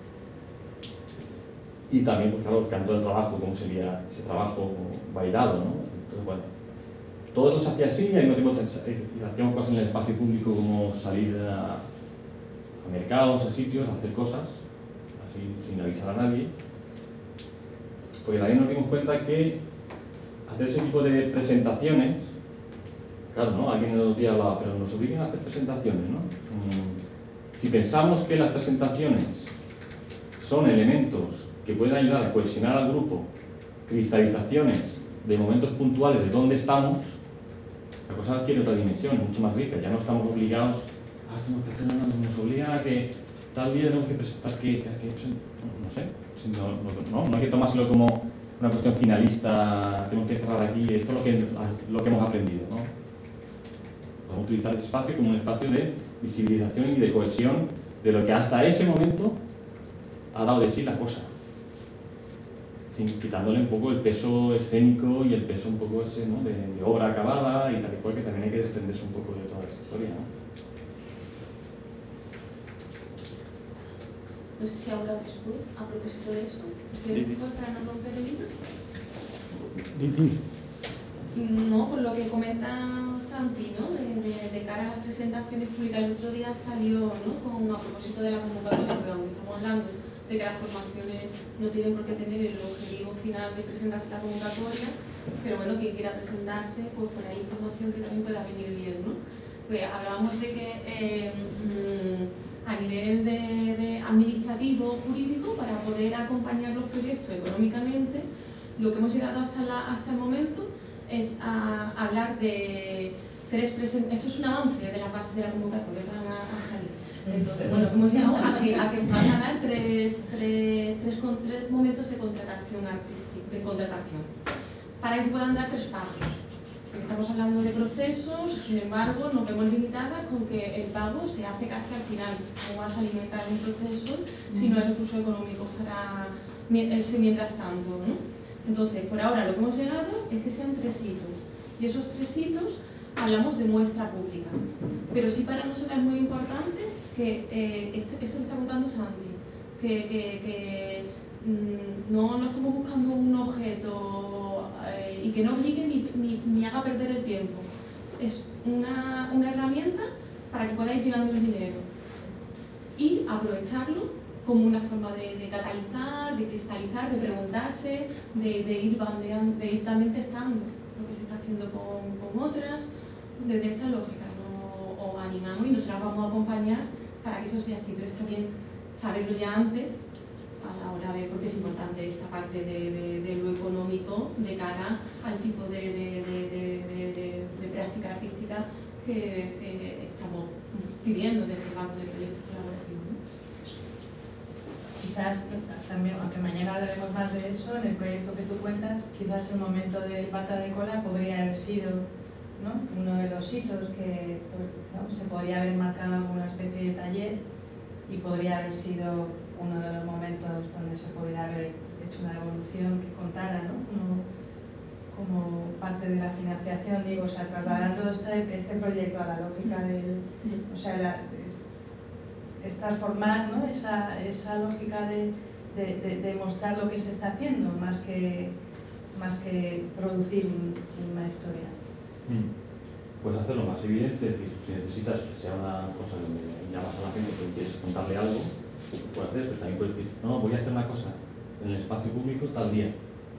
Y también, pues claro, el canto del trabajo, cómo sería ese trabajo bailado, ¿no? Entonces, bueno, todo eso se hacía así y al mismo tiempo hacíamos cosas en el espacio público como salir a, a mercados, a sitios, a hacer cosas, así sin avisar a nadie. Porque también nos dimos cuenta que hacer ese tipo de presentaciones, claro, ¿no? Alguien en el otro día hablaba, pero nos obligan a hacer presentaciones, ¿no? Si pensamos que las presentaciones son elementos que pueden ayudar a cohesionar al grupo, cristalizaciones de momentos puntuales de dónde estamos, la cosa adquiere otra dimensión, mucho más rica. Ya no estamos obligados, ah, tenemos que hacer una, nos obligan a que tal día tenemos que presentar, que, que, que no sé, no, no, no, no hay que tomárselo como una cuestión finalista, tenemos que cerrar aquí, esto es lo que, lo que hemos aprendido, ¿no? Podemos utilizar ese espacio como un espacio de visibilización y de cohesión de lo que hasta ese momento ha dado de sí la cosa, quitándole un poco el peso escénico y el peso un poco ese, ¿no? de, de obra acabada y tal y cual, que también hay que desprenderse un poco de toda esta historia, ¿no? No sé si habla después a propósito de eso. ¿Después para no romper el hilo? No, por lo que comenta Santi, ¿no? De, de, de cara a las presentaciones públicas, el otro día salió, ¿no? Con, a propósito de la convocatoria, porque aunque estamos hablando de que las formaciones no tienen por qué tener el objetivo final de presentarse la convocatoria, pero bueno, quien quiera presentarse, pues por ahí información que también pueda venir bien, ¿no? pues hablábamos de que eh, mm, a nivel de, de administrativo, jurídico, para poder acompañar los proyectos económicamente, lo que hemos llegado hasta, la, hasta el momento es a hablar de tres presentaciones. Esto es un avance de las bases de la convocatoria que van a, a salir. Entonces, bueno, hemos llegado a que, a que se van a dar tres, tres, tres, con, tres momentos de contratación artística, de contratación, para que se puedan dar tres pagos. Estamos hablando de procesos, sin embargo, nos vemos limitadas con que el pago se hace casi al final. No vas a alimentar un proceso si no hay recursos económicos para ese mientras tanto, ¿no? Entonces, por ahora lo que hemos llegado es que sean tres hitos. Y esos tres hitos hablamos de muestra pública. Pero sí para nosotros es muy importante que eh, esto, esto que está contando Santi, que, que, que mmm, no, no estamos buscando un objeto eh, y que no obligue ni, ni, ni haga perder el tiempo. Es una, una herramienta para que podáis llegando el dinero y aprovecharlo como una forma de, de catalizar, de cristalizar, de preguntarse, de, de, ir bandeando, de ir también testando lo que se está haciendo con, con otras, desde esa lógica, ¿no? O animamos y nosotros vamos a acompañar para que eso sea así, pero está bien saberlo ya antes a la hora de, porque es importante esta parte de, de, de lo económico de cara al tipo de, de, de, de, de, de, de práctica artística que, que estamos pidiendo desde el banco de proyectos colaborativos, ¿no? Quizás también, aunque mañana hablaremos más de eso, en el proyecto que tú cuentas, quizás el momento del pata de cola podría haber sido, ¿no?, uno de los hitos que, ¿no?, se podría haber marcado como una especie de taller y podría haber sido uno de los momentos donde se podría haber hecho una evolución que contara, ¿no?, como, como parte de la financiación, digo, o sea, trasladando este, este proyecto a la lógica del, o sea, la, es, es transformar, ¿no?, esa, esa lógica de, de, de, de mostrar lo que se está haciendo, más que, más que producir un, una historia. Pues hacerlo más evidente, es decir, si necesitas que sea una cosa donde llamas a la gente que quieres contarle algo, lo puedes hacer, pero también puedes decir, no, voy a hacer una cosa en el espacio público tal día.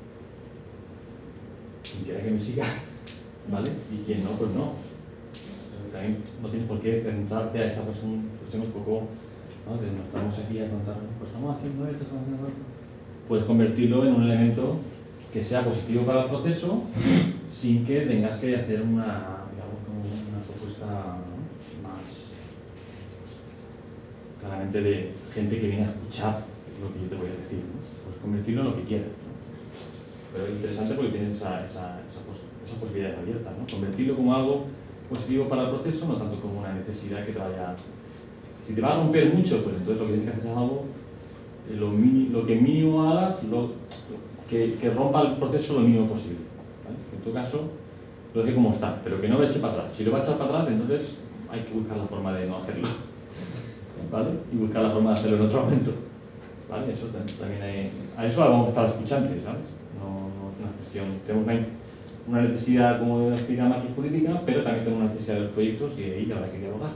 Quien quiera que me siga, ¿vale? Y quien no, pues no. También no tienes por qué centrarte a esa cuestión, cuestión un poco, ¿no?, de nos estamos aquí a contar, pues estamos haciendo esto, estamos haciendo esto. Puedes convertirlo en un elemento que sea positivo para el proceso sin que tengas que hacer una, digamos, como una propuesta, ¿no?, más claramente de gente que viene a escuchar lo que yo te voy a decir, ¿no? Pues convertirlo en lo que quieras, ¿no? Pero es interesante porque tienes esa, esa, esa, pos, esa posibilidad abierta, ¿no? Convertirlo como algo positivo para el proceso, no tanto como una necesidad que te vaya... Si te va a romper mucho, pues entonces lo que tienes que hacer es algo, lo, mini, lo que mínimo hagas, lo, que, que rompa el proceso lo mínimo posible, ¿vale? En tu caso, lo deje como está, pero que no lo eche para atrás. Si lo va a echar para atrás, entonces hay que buscar la forma de no hacerlo, ¿vale? Y buscar la forma de hacerlo en otro momento, ¿vale? Eso también hay, a eso vamos a estar escuchantes, ¿sabes? No, no es una cuestión, tenemos una, una necesidad, como explica Maki, política, pero también tenemos una necesidad de los proyectos y ahí habrá que dialogar.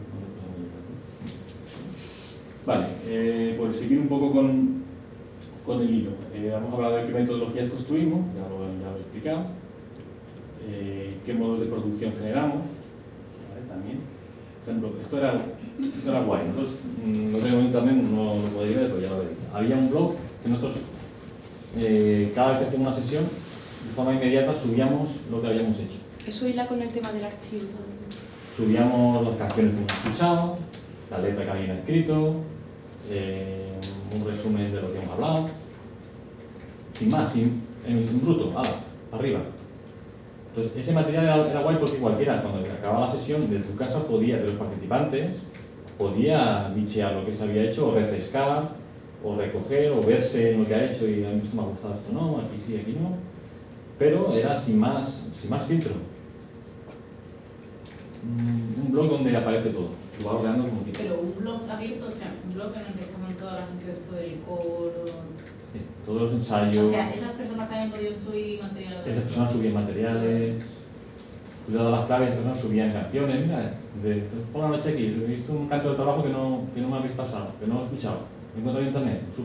Vale, eh, pues seguir un poco con, con el hilo. Eh, hemos hablado de qué metodologías construimos, ya lo, ya lo he explicado. Eh, qué modos de producción generamos, ¿vale? También. Por ejemplo, esto era, esto era guay. Nosotros, no tengo internet, no lo podéis ver, pero ya lo veréis. Había un blog que nosotros, eh, cada vez que hacíamos una sesión, de forma inmediata subíamos lo que habíamos hecho. Eso hila con el tema del archivo también. Subíamos las canciones que hemos escuchado, la letra que habían escrito, eh, un resumen de lo que hemos hablado, sin más, sin, en, en bruto, ala, arriba. Entonces, ese material era, era guay porque cualquiera, cuando acababa la sesión, desde su casa podía, de los participantes, podía bichear lo que se había hecho, o refrescar, o recoger, o verse en lo que ha hecho y a mí esto me ha gustado, esto no, aquí sí, aquí no. Pero era sin más, sin más filtro. Un blog donde aparece todo. Lo va ordenando como que. Pero un blog abierto, o sea, un blog en el que estaban toda la gente dentro del coro. Sí, todos los ensayos. O sea, esas personas también podían subir material. Esas personas subían materiales. Cuidado las claves, esas personas subían canciones. Mira, de, por la noche aquí, he visto un canto de trabajo que no, que no me habéis pasado, que no he escuchado. Me encuentro en internet, lo subo.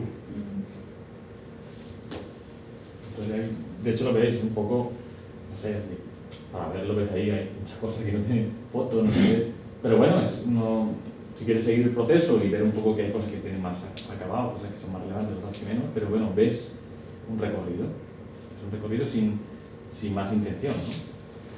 Entonces, de hecho, lo veis un poco, no sé, para verlo ves ahí, hay muchas cosas que no tienen fotos, no sé qué. Pero bueno, es no, si quieres seguir el proceso y ver un poco que hay cosas que tienen más acabado, cosas que son más relevantes, otras que menos, pero bueno, ves un recorrido, es un recorrido sin, sin más intención, ¿no?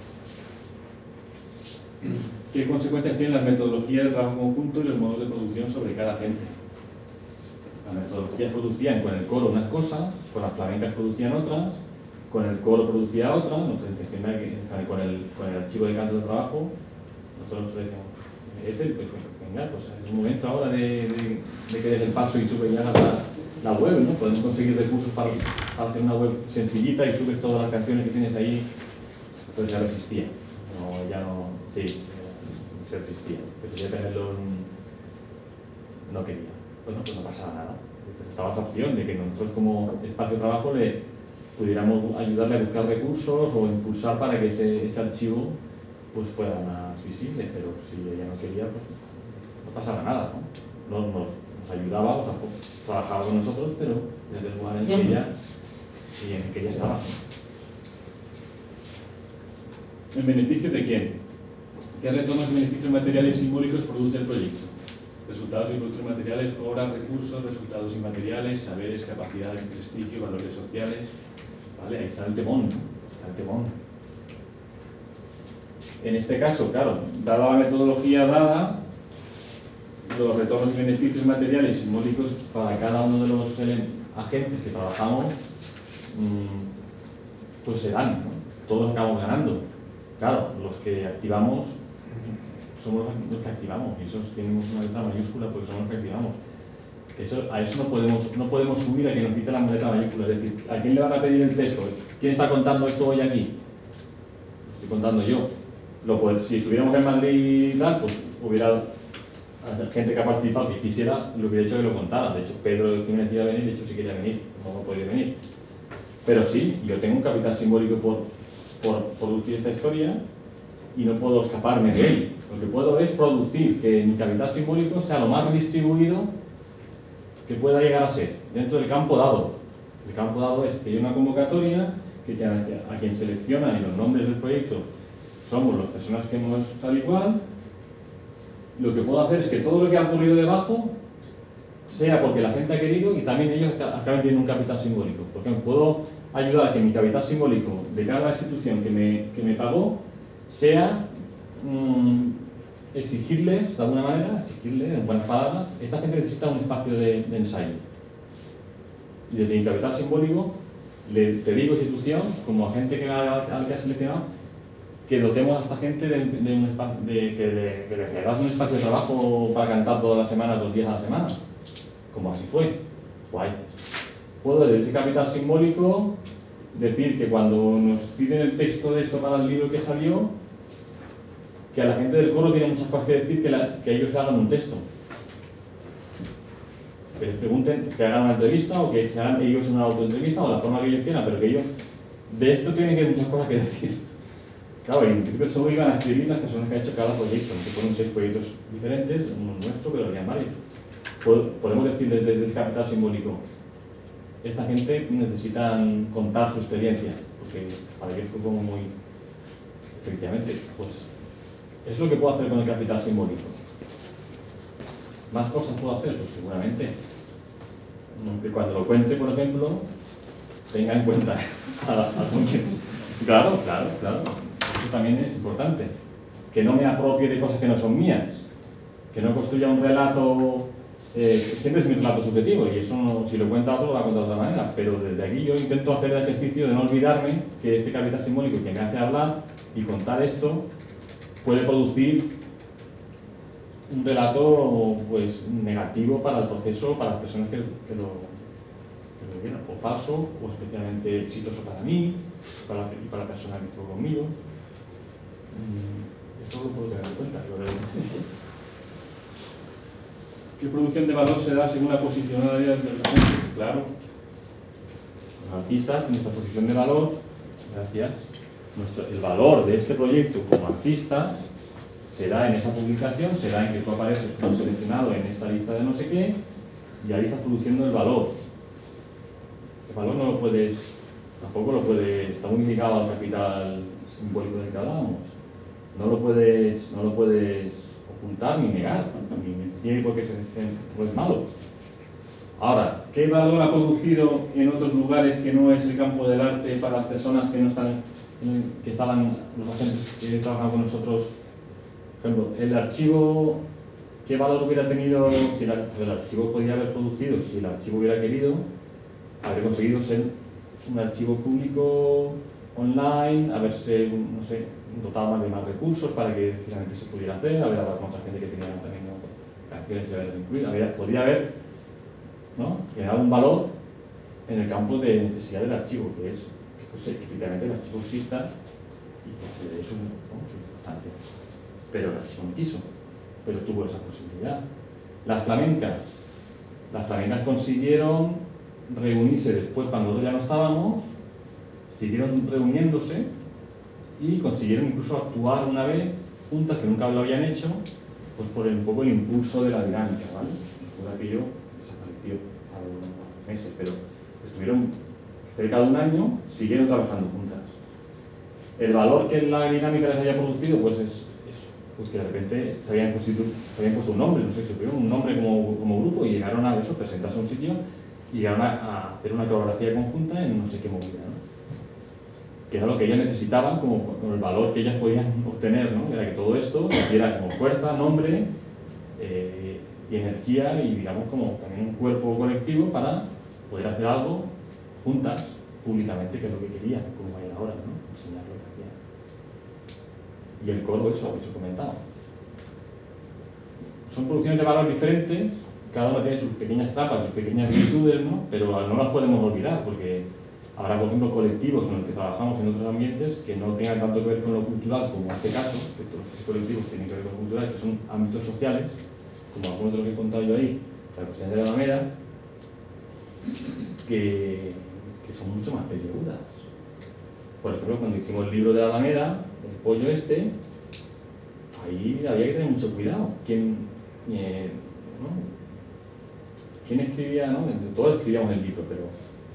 ¿Qué consecuencias tienen las metodologías de trabajo conjunto y los modos de producción sobre cada gente? Las metodologías producían con el coro unas cosas, con las flamencas producían otras, con el coro producía otras, nosotros decíamos que con el, con el archivo de canto de trabajo, nosotros decíamos, este, pues venga, pues es un momento ahora de, de, de que des el paso y sube ya la, la web, ¿no? Podemos conseguir recursos para, para hacer una web sencillita y subes todas las canciones que tienes ahí, entonces ya resistía, no, ya no, sí, se resistía, que quería tenerlo en, no quería, bueno, pues no pasaba nada, estaba esa opción de que nosotros como espacio de trabajo le pudiéramos ayudarle a buscar recursos o impulsar para que ese, ese archivo pues fuera más visible, pero si ella no quería, pues no pasaba nada, ¿no? Nos, nos, nos ayudaba, o sea, trabajaba con nosotros, pero desde el lugar en que ella, y en el que ella estaba. ¿En beneficio de quién? ¿Qué retornos y beneficios materiales simbólicos produce el proyecto? Resultados y productos materiales, obras, recursos, resultados inmateriales, saberes, capacidades, prestigio, valores sociales. Vale, ahí está el temón, ¿no? Está el temón. En este caso, claro, dada la metodología dada, los retornos y beneficios materiales simbólicos para cada uno de los agentes que trabajamos, pues se dan, ¿no? Todos acabamos ganando. Claro, los que activamos somos los que activamos, y esos tenemos una letra mayúscula porque somos los que activamos. Eso, a eso no podemos, no podemos subir a que nos quite la letra mayúscula, es decir, ¿a quién le van a pedir el texto? ¿Quién está contando esto hoy aquí? Estoy contando yo. Lo puede, si estuviéramos en Madrid y tal, pues hubiera gente que ha participado que quisiera, lo hubiera hecho que lo contara. De hecho, Pedro, que me decía venir, de hecho sí quería venir, no podía venir. Pero sí, yo tengo un capital simbólico por, por producir esta historia y no puedo escaparme de él. Lo que puedo es producir que mi capital simbólico sea lo más distribuido que pueda llegar a ser, dentro del campo dado. El campo dado es que hay una convocatoria que a quien seleccionan y los nombres del proyecto somos las personas que hemos tal y cual. Lo que puedo hacer es que todo lo que ha ocurrido debajo sea porque la gente ha querido y también ellos acaben teniendo un capital simbólico. Porque puedo ayudar a que mi capital simbólico de cada institución que me, que me pagó sea mmm, exigirles, de alguna manera, exigirles, en buenas palabras, esta gente necesita un espacio de, de ensayo. Y desde mi capital simbólico le digo a institución, como agente que ha, al que ha seleccionado, que dotemos a esta gente de, de un espacio, de, que de, que les das un espacio de trabajo para cantar todas las semanas, dos días a la semana. Como así fue. Guay. Puedo desde ese capital simbólico decir que cuando nos piden el texto de esto para el libro que salió, que a la gente del coro tiene muchas cosas que decir que, la, que ellos hagan un texto. Que les pregunten, que hagan una entrevista o que se hagan ellos una autoentrevista o la forma que ellos quieran, pero que ellos de esto tienen que muchas cosas que decir. Claro, y en principio solo iban a escribir las personas que han hecho cada proyecto, que fueron seis proyectos diferentes, uno nuestro, pero había varios. Podemos decir desde ese capital simbólico, esta gente necesita contar su experiencia, porque para ellos fue como muy, efectivamente, pues es lo que puedo hacer con el capital simbólico. ¿Más cosas puedo hacer? Pues seguramente. Que cuando lo cuente, por ejemplo, tenga en cuenta a, a, a Claro, claro, claro. Eso también es importante. Que no me apropie de cosas que no son mías. Que no construya un relato... Eh, siempre es mi relato subjetivo y eso no, si lo cuenta otro lo va a contar de otra manera. Pero desde aquí yo intento hacer el ejercicio de no olvidarme que este capital simbólico que me hace hablar y contar esto puede producir un relato pues, negativo para el proceso, para las personas que, que lo... o falso, o especialmente exitoso para mí, para, y para la persona que estuvo conmigo. Eso lo puedo tener en cuenta. Lo veo. ¿Qué producción de valor se da según la posicionalidad de los agentes? Claro. Los artistas, en nuestra posición de valor, gracias, nuestro, el valor de este proyecto como artistas será en esa publicación, será en que tú apareces como seleccionado en esta lista de no sé qué, y ahí estás produciendo el valor. El valor no lo puedes tampoco lo puedes, está muy ligado al capital simbólico del que hablábamos. No lo puedes, no lo puedes ocultar ni negar, ni tiene por qué ser, pues es malo. Ahora, ¿qué valor ha producido en otros lugares que no es el campo del arte para las personas que no están, que estaban, los agentes que trabajan con nosotros? Por ejemplo, el archivo, ¿qué valor hubiera tenido si el, el archivo podría haber producido, si el archivo hubiera querido, haber conseguido ser un archivo público online, haberse, no sé, dotado más de más recursos para que finalmente se pudiera hacer, haber hablado con otra gente que tenía también, ¿no?, canciones y haberlas incluido, había, podría haber, ¿no?, generado un valor en el campo de necesidad del archivo, que es que, pues, que finalmente el archivo exista y que se le dé su, ¿no?, su importancia. Pero el archivo no quiso, pero tuvo esa posibilidad. Las flamencas, las flamencas consiguieron reunirse después, cuando nosotros ya no estábamos, siguieron reuniéndose y consiguieron incluso actuar una vez juntas, que nunca lo habían hecho, pues por el, un poco el impulso de la dinámica, ¿vale? Después aquello desapareció a los meses, pero estuvieron cerca de un año, siguieron trabajando juntas. El valor que la dinámica les haya producido, pues es eso, pues que de repente se habían, se habían puesto un nombre, no sé, se pusieron un nombre como, como grupo y llegaron a eso, presentarse a un sitio y llegaron a, a hacer una coreografía conjunta en no sé qué movida, ¿no?, que era lo que ellas necesitaban como, como el valor que ellas podían obtener, ¿no?, era que todo esto diera como fuerza, nombre eh, y energía y, digamos, como también un cuerpo colectivo para poder hacer algo juntas, públicamente, que es lo que querían, como vayan ahora, ¿no?, enseñar lo que hacían. Y el coro, eso, lo que os he comentado. Son producciones de valor diferentes, cada una tiene sus pequeñas tapas, sus pequeñas virtudes, ¿no?, pero no las podemos olvidar, porque habrá, por ejemplo, colectivos con los que trabajamos en otros ambientes que no tengan tanto que ver con lo cultural como en este caso, que todos los colectivos tienen que ver con lo cultural, que son ámbitos sociales, como algunos de los que he contado yo ahí, la cuestión de la Alameda, que, que son mucho más peliagudas. Por ejemplo, cuando hicimos el libro de la Alameda, el pollo este, ahí había que tener mucho cuidado. ¿Quién, eh, ¿no? ¿Quién escribía? ¿No? Todos escribíamos el libro, pero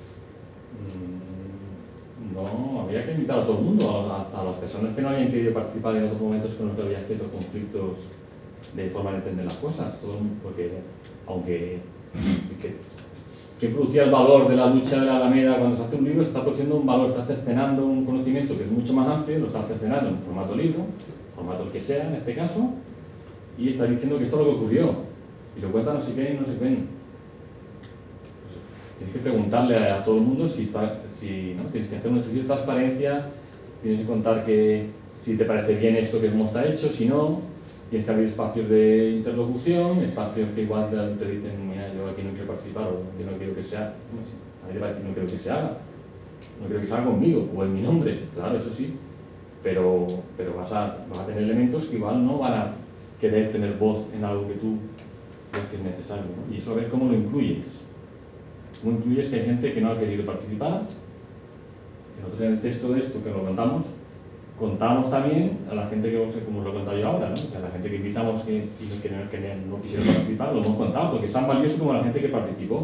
no, había que invitar a todo el mundo, a, a las personas que no habían querido participar en otros momentos con los que había ciertos conflictos de forma de entender las cosas, todo, porque aunque que, que producía el valor de la lucha de la Alameda cuando se hace un libro, está produciendo un valor, está cercenando un conocimiento que es mucho más amplio, lo está cercenando en formato libro, formato el que sea en este caso, y está diciendo que esto es lo que ocurrió, y lo cuenta no sé qué y no sé qué. Tienes que preguntarle a todo el mundo si está, si, ¿no? Tienes que hacer un ejercicio de transparencia, tienes que contar que si te parece bien esto que cómo está hecho, si no, tienes que abrir espacios de interlocución, espacios que igual te dicen, mira, yo aquí no quiero participar o yo no quiero que sea, no sé, a mí te va a decir no quiero que se haga, no quiero que se haga conmigo o en mi nombre, claro, eso sí, pero, pero vas, a, vas a tener elementos que igual no van a querer tener voz en algo que tú crees que es necesario, ¿no? Y eso a ver cómo lo incluyes. ¿Cómo incluyes que hay gente que no ha querido participar? Nosotros en el texto de esto que lo contamos, contamos también a la gente que, como lo he contado yo ahora, ¿no? O sea, a la gente que invitamos que, que, no, que no quisiera participar, lo hemos contado, porque es tan valioso como la gente que participó.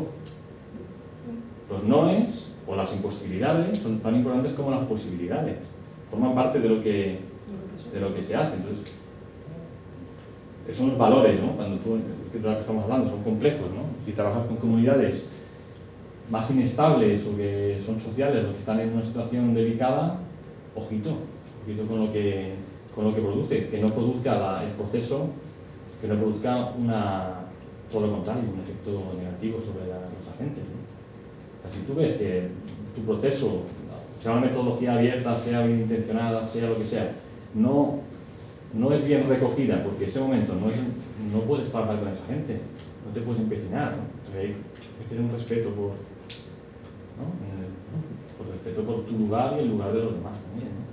Los noes o las imposibilidades son tan importantes como las posibilidades. Forman parte de lo que, de lo que se hace. Entonces, esos son los valores, ¿no? Cuando tú, de lo que estamos hablando, son complejos, ¿no? Si trabajas con comunidades más inestables o que son sociales, los que están en una situación delicada, ojito, ojito con lo que, con lo que produce, que no produzca la, el proceso, que no produzca una, todo lo contrario, un efecto negativo sobre la, los agentes, ¿no? O sea, si tú ves que tu proceso, sea una metodología abierta, sea bien intencionada, sea lo que sea, no, no es bien recogida, porque en ese momento no, es, no puedes trabajar con esa gente, no te puedes empecinar, ¿no? O sea, hay que tener un respeto por, ¿no? Eh, ¿no? Por respeto por tu lugar y el lugar de los demás también, ¿no?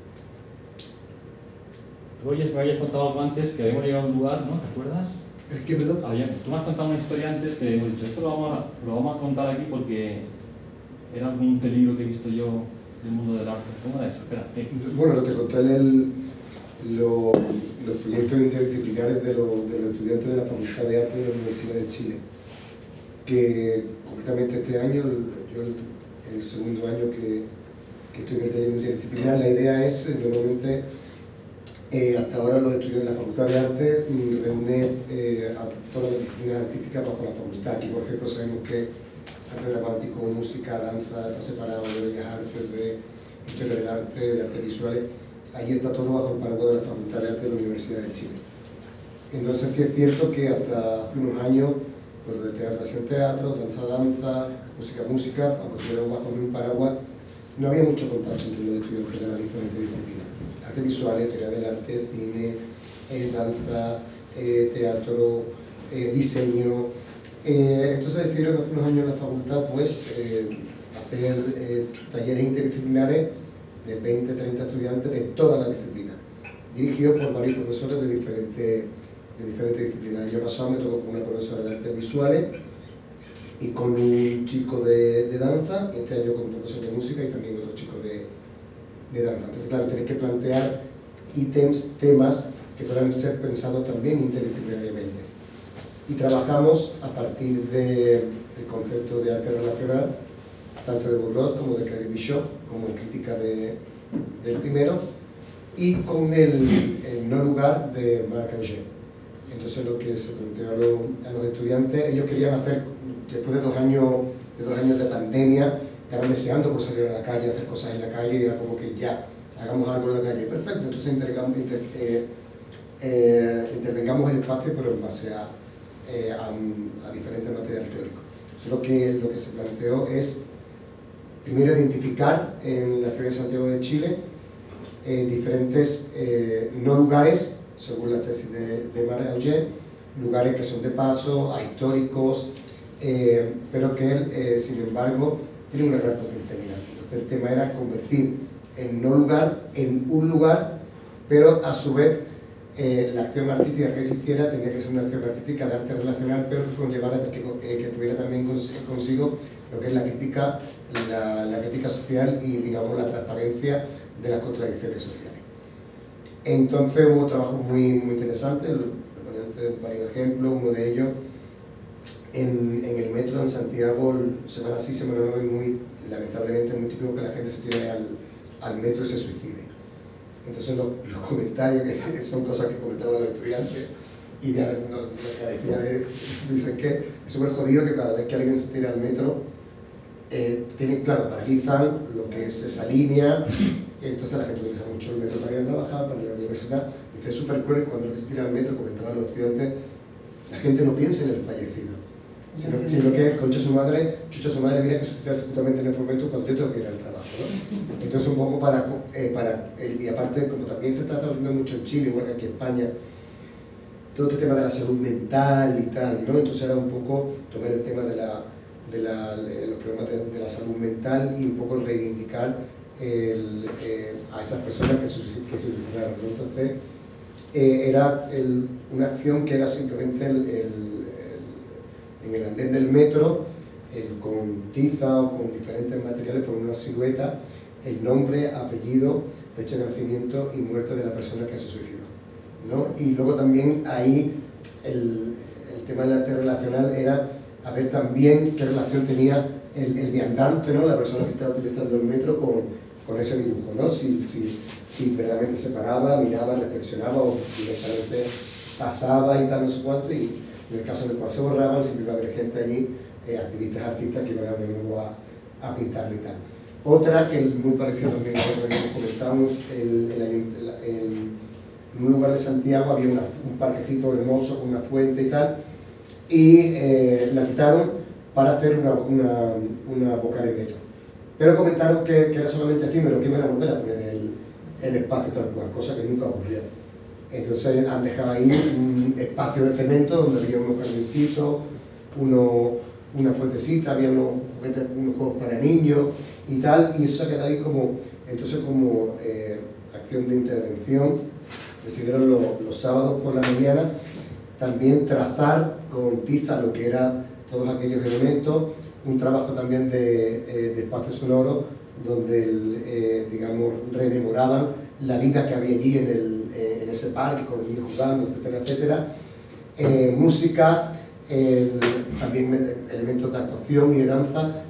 Tú oyes, me habías contado algo antes que habíamos llegado a un lugar, ¿no? ¿Te acuerdas? ¿El qué, perdón? Había, tú me has contado una historia antes que hemos dicho, esto lo vamos, a, lo vamos a contar aquí porque era algún peligro que he visto yo del mundo del arte. ¿Cómo era eso? Espera, ¿qué? Bueno, lo que conté en el, lo, los proyectos interdisciplinares de, lo, de los estudiantes de la Facultad de Arte de la Universidad de Chile, que concretamente este año yo el segundo año que, que estoy en el taller interdisciplinar. La idea es, normalmente, eh, hasta ahora los estudios de la Facultad de Arte mm, reúne eh, a todas las disciplinas artísticas bajo la facultad. Aquí, por ejemplo, sabemos que arte dramático, música, danza, está separado de bellas artes, de historia del arte, de artes visuales. Ahí está todo bajo el paraguas de la Facultad de Arte de la Universidad de Chile. Entonces sí es cierto que hasta hace unos años, pues de teatro hacían teatro, danza danza, música música, aunque estuvieron bajo un paraguas, no había mucho contacto entre los estudiantes de las diferentes disciplinas. Artes visuales, teoría del arte, cine, eh, danza, eh, teatro, eh, diseño. Eh, entonces decidieron hace unos años en la facultad pues eh, hacer eh, talleres interdisciplinares de veinte a treinta estudiantes de todas las disciplinas, dirigidos por varios profesores de diferentes, de diferentes disciplinas. El año pasado me tocó con una profesora de artes visuales y con un chico de, de danza, este año con un profesor de música y también otro chico de, de danza. Entonces, claro, tienes que plantear ítems, temas que puedan ser pensados también interdisciplinariamente. Y trabajamos a partir del concepto de arte relacional, tanto de Burrot como de Claire Bishop, como crítica de, del primero, y con el, el no lugar de Marc Augé. Entonces lo que se planteó a los, a los estudiantes, ellos querían hacer, después de dos años de, dos años de pandemia, estaban deseando por salir a la calle, hacer cosas en la calle, y era como que ya, hagamos algo en la calle. Perfecto, entonces intervengamos, inter, eh, eh, intervengamos el espacio, pero en base a, eh, a, a diferentes materiales teóricos. Entonces lo que, lo que se planteó es, primero, identificar en la ciudad de Santiago de Chile eh, diferentes eh, no lugares, según la tesis de, de Marc Augé, lugares que son de paso, ahistóricos, eh, pero que él, eh, sin embargo, tiene una gran potencialidad. Entonces el tema era convertir el no lugar en un lugar, pero a su vez eh, la acción artística que existiera tenía que ser una acción artística de arte relacional, pero que conllevara, que, eh, que tuviera también cons consigo lo que es la crítica, la, la crítica social y, digamos, la transparencia de las contradicciones sociales. Entonces hubo trabajos muy, muy interesantes, varios ejemplos, uno de ellos en, en el metro en Santiago, semana sí, semana no, es muy, lamentablemente muy típico que la gente se tire al, al metro y se suicide. Entonces los, los comentarios, que son cosas que comentaban los estudiantes, y ya no, no carecía de, dicen que es súper jodido que cada vez que alguien se tira al metro, eh, tienen, claro, paralizan lo que es esa línea. Entonces la gente utiliza mucho el metro para ir a trabajar, para ir a la universidad. Dice, es súper cruel cuando se tira al metro, comentaban los estudiantes, la gente no piensa en el fallecido, sino, sino que concha su madre, chucha su madre, mira que suicidarse justamente en este momento cuando yo tengo que ir al trabajo, ¿no? Entonces un poco para, eh, para el, y aparte, como también se está trabajando mucho en Chile, igual que aquí en España, todo este tema de la salud mental y tal, ¿no? Entonces era un poco tomar el tema de, la, de, la, de los problemas de, de la salud mental y un poco reivindicar el, eh, a esas personas que se, que se suicidaron, ¿no? Entonces eh, era el, una acción que era simplemente el, el, el, en el andén del metro, el, con tiza o con diferentes materiales por una silueta, el nombre, apellido, fecha de nacimiento y muerte de la persona que se suicidó, ¿no? Y luego también ahí el, el tema del arte relacional era a ver también qué relación tenía el, el viandante, ¿no? La persona que estaba utilizando el metro con, con ese dibujo, ¿no? Si, si, si verdaderamente se paraba, miraba, reflexionaba o directamente pasaba y tal, no sé cuánto, y en el caso en el cual se borraban siempre iba a haber gente allí, eh, activistas, artistas que iban de nuevo a, a pintarlo y tal. Otra que es muy parecida también a lo que comentábamos, el, el, el, el, en un lugar de Santiago había una, un parquecito hermoso con una fuente y tal, y eh, la quitaron para hacer una, una, una boca de metro. Pero comentaron que, que era solamente efímero, que iban a volver a poner el, el espacio tal cual, cosa que nunca ocurrió. Entonces han dejado ahí un espacio de cemento donde había unos jardincitos, uno, una fuentecita, había unos juguetes, unos juegos para niños y tal, y eso se ha quedado ahí como, entonces como eh, acción de intervención, decidieron lo, los sábados por la mañana también trazar con tiza lo que eran todos aquellos elementos, un trabajo también de, eh, de espacio sonoro donde, el, eh, digamos, rememoraban la vida que había allí en, el, eh, en ese parque, con los niños jugando, etcétera, etcétera. Eh, música, el, también elementos de actuación y de danza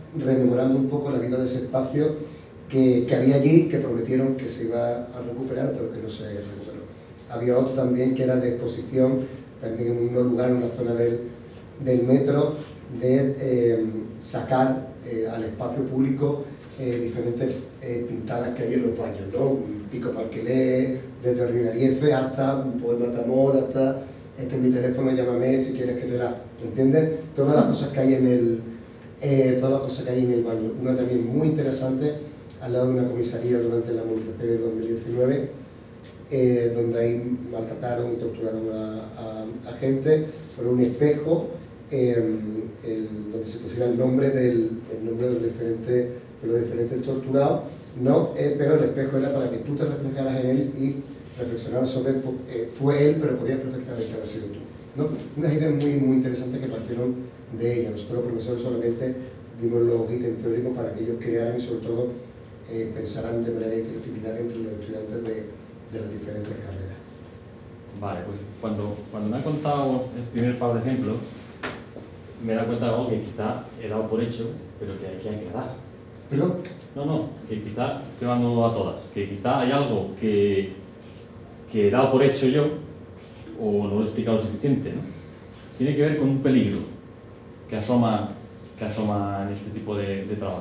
rememorando un poco la vida de ese espacio que, que había allí, que prometieron que se iba a recuperar, pero que no se recuperó. Había otro también que era de exposición, también en un lugar, en una zona del, del metro, de eh, sacar eh, al espacio público eh, diferentes eh, pintadas que hay en los baños, ¿no? Un pico para el que lee, desde Ordinariece hasta un poema de amor, hasta este es mi teléfono, llámame si quieres que te la... ¿Entiendes? Todas las cosas que hay en el, eh, todas las cosas que hay en el baño. Una también muy interesante, al lado de una comisaría durante la movilización del dos mil diecinueve, eh, donde ahí maltrataron y torturaron a, a, a gente, con un espejo eh, el, donde se pusiera el nombre, del, el nombre de, los diferentes, de los diferentes torturados, ¿no? Eh, pero el espejo era para que tú te reflejaras en él y reflexionaras sobre él. Eh, fue él, pero podías perfectamente haber sido tú, ¿no? Unas ideas muy, muy interesantes que partieron de ella. Nosotros los profesores solamente dimos los ítems teóricos para que ellos crearan y sobre todo eh, pensaran de manera interdisciplinaria entre los estudiantes de, de las diferentes carreras. Vale, pues cuando, cuando me han contado el primer par de ejemplos, me he dado cuenta de algo que quizá he dado por hecho, pero que hay que aclarar. ¿Perdón? No, no, que quizá, estoy hablando a todas, que quizá hay algo que, que he dado por hecho yo, o no lo he explicado lo suficiente, ¿no? Tiene que ver con un peligro que asoma, que asoma en este tipo de, de trabajo.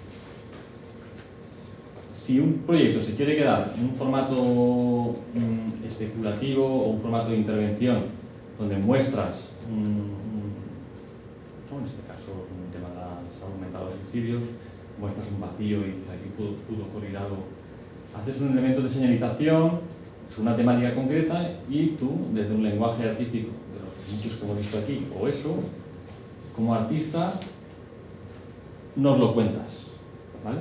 Si un proyecto se quiere quedar en un formato mm, especulativo o un formato de intervención donde muestras, mm, ¿no? En este caso, un tema de la salud mental o suicidios, muestras un vacío y dices aquí pudo, pudo ocurrir algo. Haces un elemento de señalización, es una temática concreta y tú, desde un lenguaje artístico, de los muchos que hemos visto aquí, o eso, como artista, nos lo cuentas, ¿vale?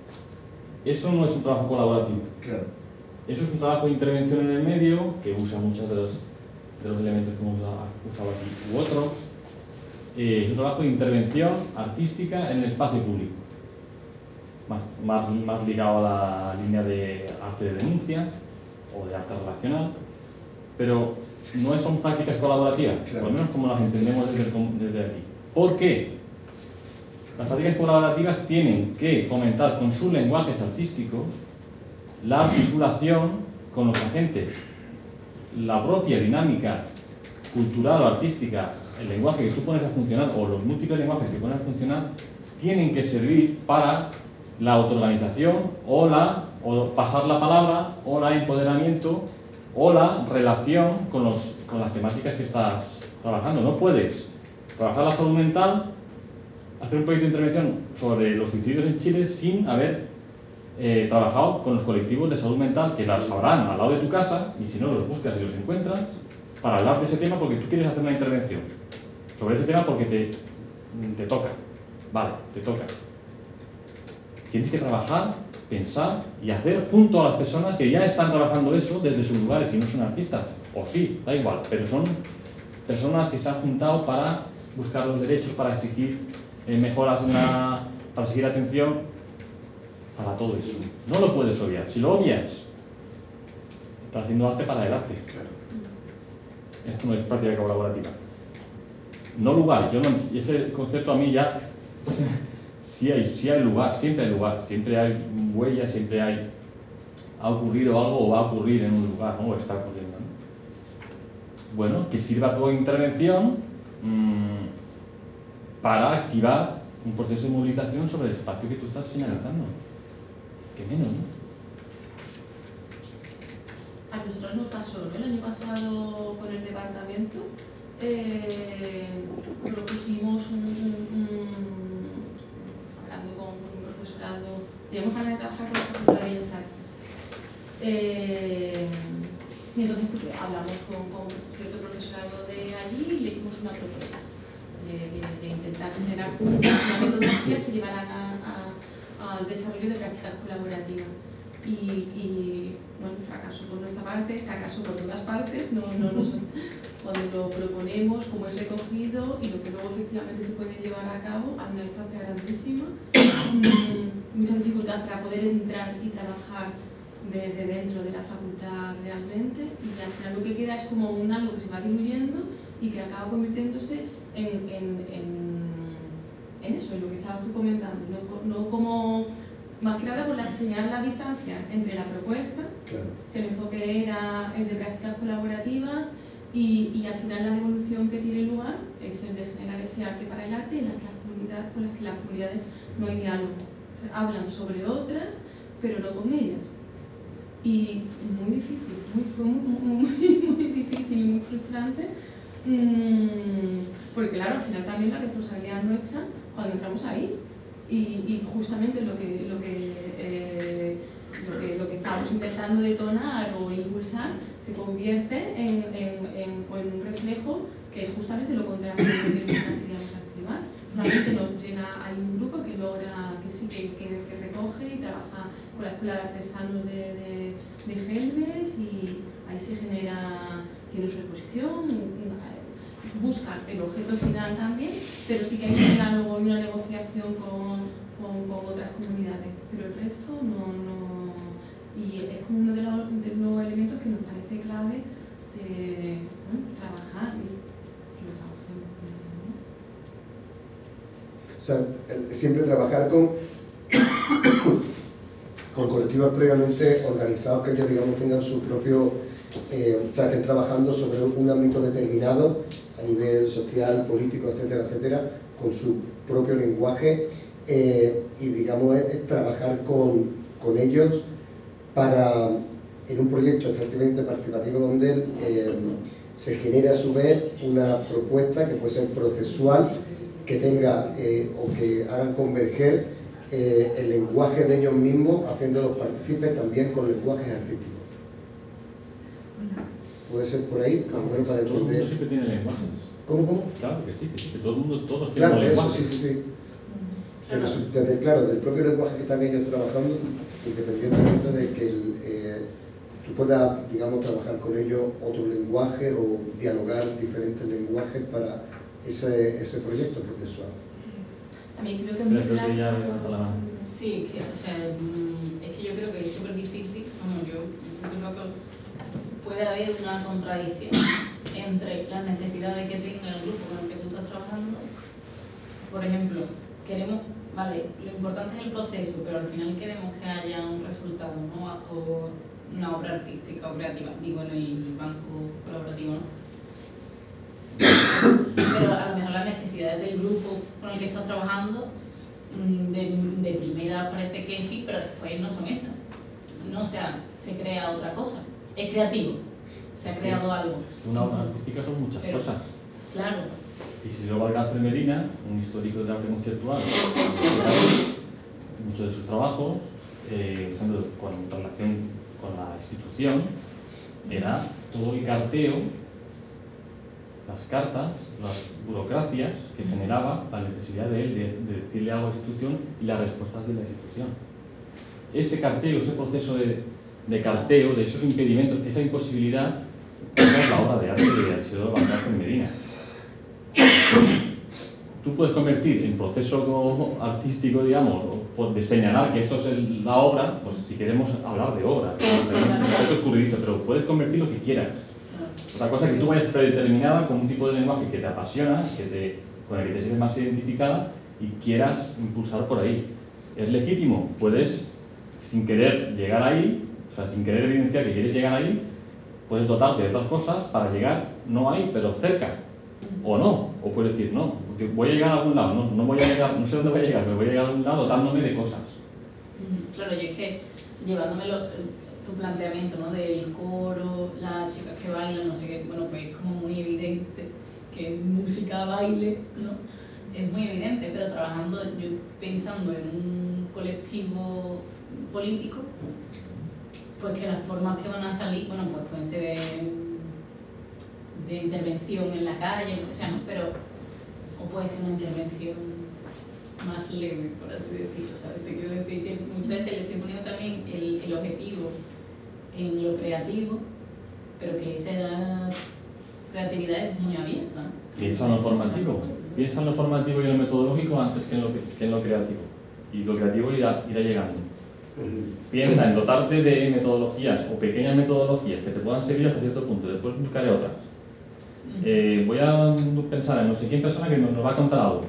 Eso no es un trabajo colaborativo. Claro. Eso es un trabajo de intervención en el medio, que usa muchos de los, de los elementos que hemos usado aquí, u otros. Eh, es un trabajo de intervención artística en el espacio público. Más, más, más ligado a la línea de arte de denuncia o de arte relacional, pero no son prácticas colaborativas, claro. Por lo menos como las entendemos desde, desde aquí. ¿Por qué? Las prácticas colaborativas tienen que fomentar con sus lenguajes artísticos la articulación con los agentes, la propia dinámica cultural o artística, el lenguaje que tú pones a funcionar o los múltiples lenguajes que pones a funcionar tienen que servir para la autoorganización o, la, o pasar la palabra o el empoderamiento o la relación con, los, con las temáticas que estás trabajando. No puedes trabajar la salud mental, hacer un proyecto de intervención sobre los suicidios en Chile sin haber eh, trabajado con los colectivos de salud mental que las sabrán al lado de tu casa, y si no los buscas y los encuentras, para hablar de ese tema porque tú quieres hacer una intervención sobre ese tema porque te, te toca. Vale, te toca. Tienes que trabajar, pensar y hacer junto a las personas que ya están trabajando eso desde sus lugares y no son artistas. O sí, da igual, pero son personas que se han juntado para buscar los derechos, para exigir eh, mejoras, una, para exigir atención, para todo eso. No lo puedes obviar. Si lo obvias, estás haciendo arte para el arte. Esto no es práctica colaborativa. No lugar, yo no, ese concepto a mí ya sí hay, sí hay lugar, siempre hay lugar, siempre hay huella, siempre hay ha ocurrido algo o va a ocurrir en un lugar, ¿no? O está ocurriendo, ¿no? Bueno, que sirva tu intervención mmm, para activar un proceso de movilización sobre el espacio que tú estás señalizando. ¿Qué menos, no? A nosotros nos pasó, ¿no? El año pasado con el departamento eh, propusimos un, un, un, hablando con un profesorado, teníamos ganas de trabajar con la Facultad de Bellas Artes. Eh, y entonces pues, hablamos con, con cierto profesorado de allí y le hicimos una propuesta de, de, de intentar generar una metodología que llevara a, a, al desarrollo de prácticas colaborativas. Y, y bueno, fracaso por nuestra parte, fracaso por todas partes, no, no, no son, cuando lo proponemos, como es recogido y lo que luego efectivamente se puede llevar a cabo, hay una distancia grandísima, mucha dificultad para poder entrar y trabajar desde dentro de la facultad realmente, y al final lo que queda es como un algo que se va diluyendo y que acaba convirtiéndose en, en, en, en eso, en lo que estabas tú comentando, no, no como, más que nada por la, enseñar la distancia entre la propuesta, Claro. que el enfoque era el de prácticas colaborativas, y, y al final la devolución que tiene lugar es el de generar ese arte para el arte en las que las comunidades, con las que las comunidades no hay diálogo. O sea, hablan sobre otras, pero no con ellas. Y muy difícil, muy, fue muy, muy, muy difícil y muy frustrante, mmm, porque claro, al final también la responsabilidad nuestra cuando entramos ahí, y, y justamente lo que, lo que eh, Lo que, lo que estamos intentando detonar o impulsar se convierte en, en, en, en un reflejo que es justamente lo contrario de lo que nosotros queríamos activar. Realmente nos llena, hay un grupo que logra, que sí, que, que, que recoge y trabaja con la Escuela de Artesanos de, de, de Gelbes, y ahí se genera, tiene su exposición, busca el objeto final también, pero sí que hay un diálogo y una negociación con, con, con otras comunidades, pero el resto no, no. Y es como uno de los, de los elementos que nos parece clave de, ¿no?, trabajar y que lo trabajemos. ¿No? O sea, el- siempre trabajar con, con colectivos previamente organizados que ellos, digamos, tengan su propio, eh, o sea, estén trabajando sobre un ámbito determinado a nivel social, político, etcétera, etcétera, con su propio lenguaje, eh, y, digamos, es, es trabajar con, con ellos para, en un proyecto efectivamente participativo donde eh, se genere a su vez una propuesta que puede ser procesual, que tenga eh, o que haga converger eh, el lenguaje de ellos mismos, haciéndolos partícipes también con lenguajes artísticos. ¿Puede ser por ahí? Claro, Bueno, para todo el mundo entender. siempre tiene lenguajes. ¿Cómo, cómo? Claro que sí, que sí, que todo el mundo, todos Claro, tienen eso, lenguajes. sí, sí, sí. Desde, su- desde, claro, del propio lenguaje que están ellos trabajando, independientemente de que el, eh, tú puedas, digamos, trabajar con ellos otro lenguaje o dialogar diferentes lenguajes para ese, ese proyecto procesual. También creo que es muy Pero creo que ya claro. levanta la mano. Sí, que, o sea, mm, es que yo creo que es súper difícil, como yo, todo el rato, puede haber una contradicción entre las necesidades que tenga el grupo con el que tú estás trabajando. Por ejemplo, queremos, vale, lo importante es el proceso, pero al final queremos que haya un resultado, ¿no? O una obra artística o creativa, digo, en el banco colaborativo, ¿no? Pero a lo mejor las necesidades del grupo con el que estás trabajando, de, de primera parece que sí, pero después no son esas. No, o sea, se crea otra cosa. Es creativo, se ha creado algo. Una obra artística son muchas Pero, cosas. claro. Y si yo Valgácer Medina, un histórico del arte conceptual, muchos de sus trabajos, eh, por ejemplo, con relación con la institución, era todo el carteo, las cartas, las burocracias que generaba la necesidad de él de, de decirle algo a la institución y las respuestas de la institución. Ese carteo, ese proceso de, de carteo, de esos impedimentos, esa imposibilidad, es la obra de arte de Isidoro Valgácer Medina. Tú puedes convertir en proceso artístico, digamos, o de señalar que esto es el, la obra, pues si queremos hablar de obra, es escurridizo, pero puedes convertir lo que quieras. Otra cosa es que tú vayas predeterminada con un tipo de lenguaje que te apasiona, que te, con el que te sientes más identificada y quieras impulsar por ahí. ¿Es legítimo? Puedes, sin querer llegar ahí, o sea, sin querer evidenciar que quieres llegar ahí, puedes dotarte de otras cosas para llegar, no ahí, pero cerca. O no, o puedes decir, no, porque voy a llegar a algún lado, no, no voy a llegar, no sé dónde voy a llegar, pero voy a llegar a algún lado dotándome de cosas. Claro, yo es que llevándome lo, tu planteamiento, ¿no? Del coro, las chicas que bailan, no sé qué, bueno, pues es como muy evidente que música, baile, ¿no? Es muy evidente, pero trabajando, yo pensando en un colectivo político, pues que las formas que van a salir, bueno, pues pueden ser de, de intervención en la calle, o sea, ¿no? Pero, o puede ser una intervención más leve, por así decirlo, ¿sabes? Te quiero decir que muchas veces le estoy poniendo también el, el objetivo en lo creativo, pero que esa creatividad es muy abierta, ¿no? Piensa en lo formativo, piensa en lo formativo y en lo metodológico antes que en lo, que en lo creativo. Y lo creativo irá, irá llegando. Piensa en dotarte de metodologías o pequeñas metodologías que te puedan servir hasta cierto punto, después buscaré otras. Eh, voy a pensar en no sé quién persona que nos, nos va a contar algo.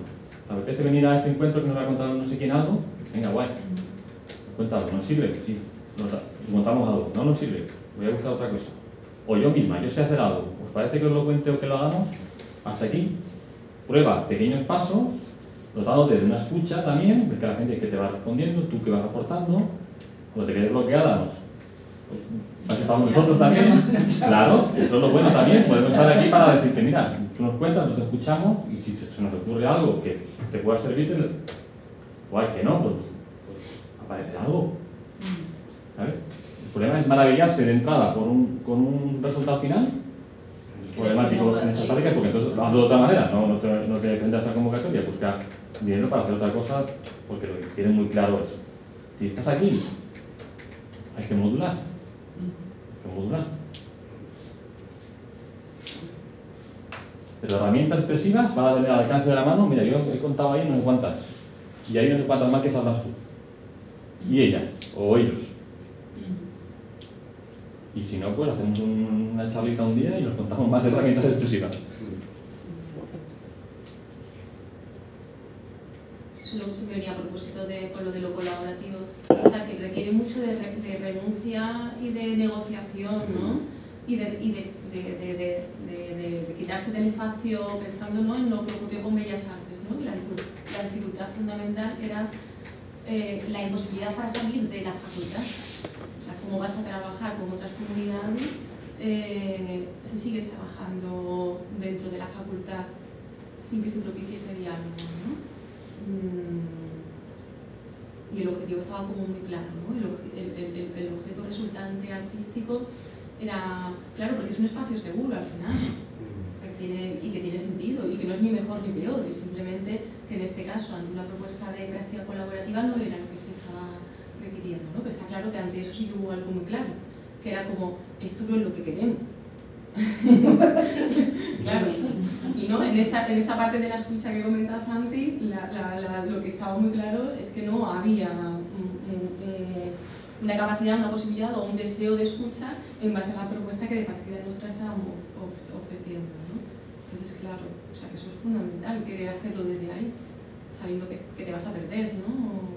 ¿te apetece venir a este encuentro que nos va a contar no sé quién algo? Venga, guay. Cuéntalo, ¿nos sirve? Sí. Nos montamos algo. No nos sirve. Voy a buscar otra cosa. O yo misma, yo sé hacer algo. ¿Os parece que os lo cuente o que lo hagamos? Hasta aquí. Prueba pequeños pasos, dotándote de una escucha también, de que la gente que te va respondiendo, tú que vas aportando. Cuando te quedes bloqueada, nos, pues, estamos nosotros también. Claro, eso es lo bueno también. Podemos estar aquí para decirte, mira, tú nos cuentas, nosotros te escuchamos y si se nos ocurre algo que te pueda servir, te... guay, que no, pues, pues aparece algo. ¿Sabes? El problema es maravillarse de entrada con un, con un resultado final. Es problemático en estas prácticas porque entonces hazlo de otra manera, no, no te, no te defendas esta convocatoria, buscar dinero para hacer otra cosa porque lo que tienen muy claro es, si estás aquí, hay que modular. Hay que modular. Pero herramientas expresivas van a tener al alcance de la mano. Mira, yo he contado ahí no sé cuántas. Y hay no sé cuántas más que sabrás tú. Y ellas, o ellos. Y si no, pues hacemos un, una charlita un día y nos contamos más herramientas expresivas. Eso se me venía a propósito de con lo de lo colaborativo. O sea, que requiere mucho de, re, de renuncia y de negociación, ¿no? Y de, y de, de, de, de, de, de, de quitarse del espacio pensando, ¿no?, en lo que ocurrió con Bellas Artes, ¿no? La, la dificultad fundamental era eh, la imposibilidad para salir de la facultad. O sea, cómo vas a trabajar con otras comunidades eh, si sigues trabajando dentro de la facultad sin que se propicie ese diálogo, ¿no? Y el objetivo estaba como muy claro, ¿no? El, el, el, el objeto resultante artístico era, claro, porque es un espacio seguro al final, o sea, que tiene, y que tiene sentido, y que no es ni mejor ni peor, es simplemente que en este caso, ante una propuesta de creación colaborativa, no era lo que se estaba requiriendo, ¿no? Pero está claro que ante eso sí que hubo algo muy claro, que era como, esto no es lo que queremos. Claro, y no, en esta, en esta parte de la escucha que comentas Santi, la, la, la, lo que estaba muy claro es que no había un, un, una capacidad, una posibilidad o un deseo de escucha en base a la propuesta que de partida nuestra estábamos ofreciendo, ¿no? Entonces, claro, o sea, que eso es fundamental, querer hacerlo desde ahí, sabiendo que, que te vas a perder, ¿no?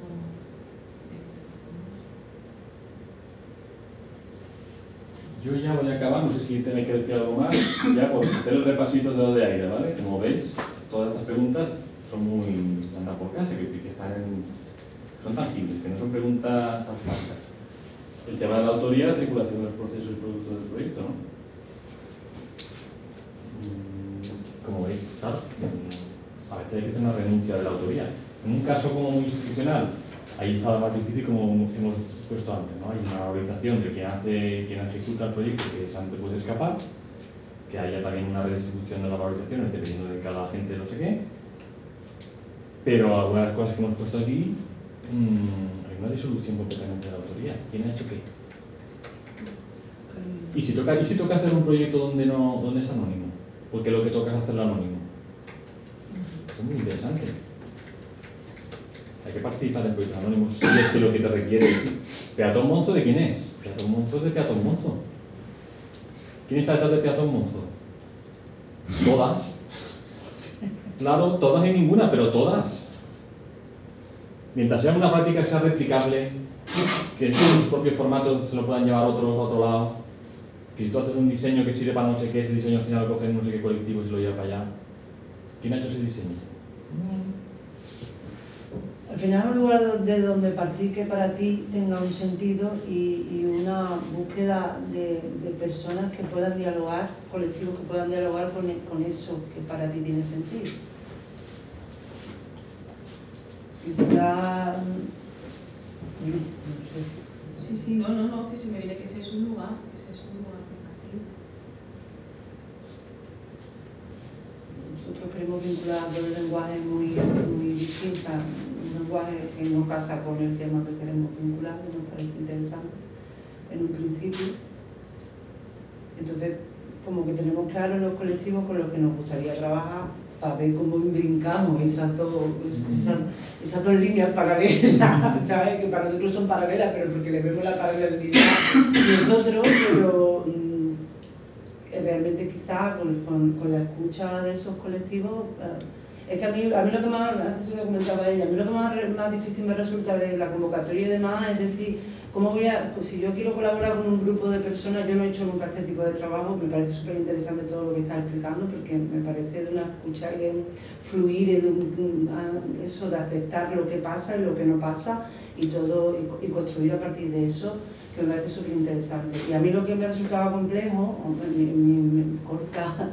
Yo ya voy a acabar, no sé si tenéis que decir algo más, ya por hacer el repasito de lo de aire, ¿vale? Como veis, todas estas preguntas son muy andan por casa, que decir que están en, son tangibles, que no son preguntas tan falsas. El tema de la autoría, la circulación de los procesos y productos del proyecto, ¿no? Como veis, claro, a veces hay que hacer una renuncia de la autoría. En un caso como muy institucional, ahí está más difícil como hemos puesto antes, ¿no? Hay una organización de quien hace, quien ejecuta el proyecto que antes puede escapar, que haya también una redistribución de las valorizaciones dependiendo de cada gente no sé qué, pero algunas cosas que hemos puesto aquí, mmm, hay una disolución completamente de la autoría. ¿Quién ha hecho qué? ¿Y si toca, y si toca hacer un proyecto donde, no, donde es anónimo? Porque lo que toca es hacerlo anónimo. Es muy interesante. Hay que participar en proyectos anónimos si es que lo que te requiere. ¿Peatón Monzo de quién es? Peatón Monzo es de Peatón Monzo. ¿Quién está detrás de Peatón Monzo? Todas. Claro, todas y ninguna, pero todas. Mientras sea una práctica que sea replicable, que en sus propios formatos se lo puedan llevar otros a otro lado, que si tú haces un diseño que sirve para no sé qué, ese diseño al final lo cogen no sé qué colectivo y se lo lleva para allá. ¿Quién ha hecho ese diseño? Al final un lugar de donde partir que para ti tenga un sentido y, y una búsqueda de, de personas que puedan dialogar, colectivos que puedan dialogar con, con eso que para ti tiene sentido. Quizá... No sé. Sí, sí, no, no, no, que se me viene que ese es un lugar, que ese es un lugar de partida. Nosotros queremos vincular dos lenguajes muy, muy distintos, un lenguaje que no casa con el tema que queremos vincular, que nos parece interesante en un principio. Entonces, como que tenemos claro los colectivos con los que nos gustaría trabajar para ver cómo brincamos esas dos, esas, esas dos líneas paralelas, ¿sabes? Que para nosotros son paralelas, pero porque le vemos la paralelidad nosotros, pero mmm, realmente quizá con, con, con la escucha de esos colectivos, eh, Es que a mí, a mí lo que más, antes se lo comentaba ella, a mí lo que más, más difícil me resulta de la convocatoria y demás es decir, ¿cómo voy a, pues si yo quiero colaborar con un grupo de personas, yo no he hecho nunca este tipo de trabajo, me parece súper interesante todo lo que estás explicando, porque me parece de una escucha y de un fluir y de un, un, eso, de aceptar lo que pasa y lo que no pasa y todo, y, y construir a partir de eso, que me parece súper interesante. Y a mí lo que me resultaba complejo, mi, mi, mi corta,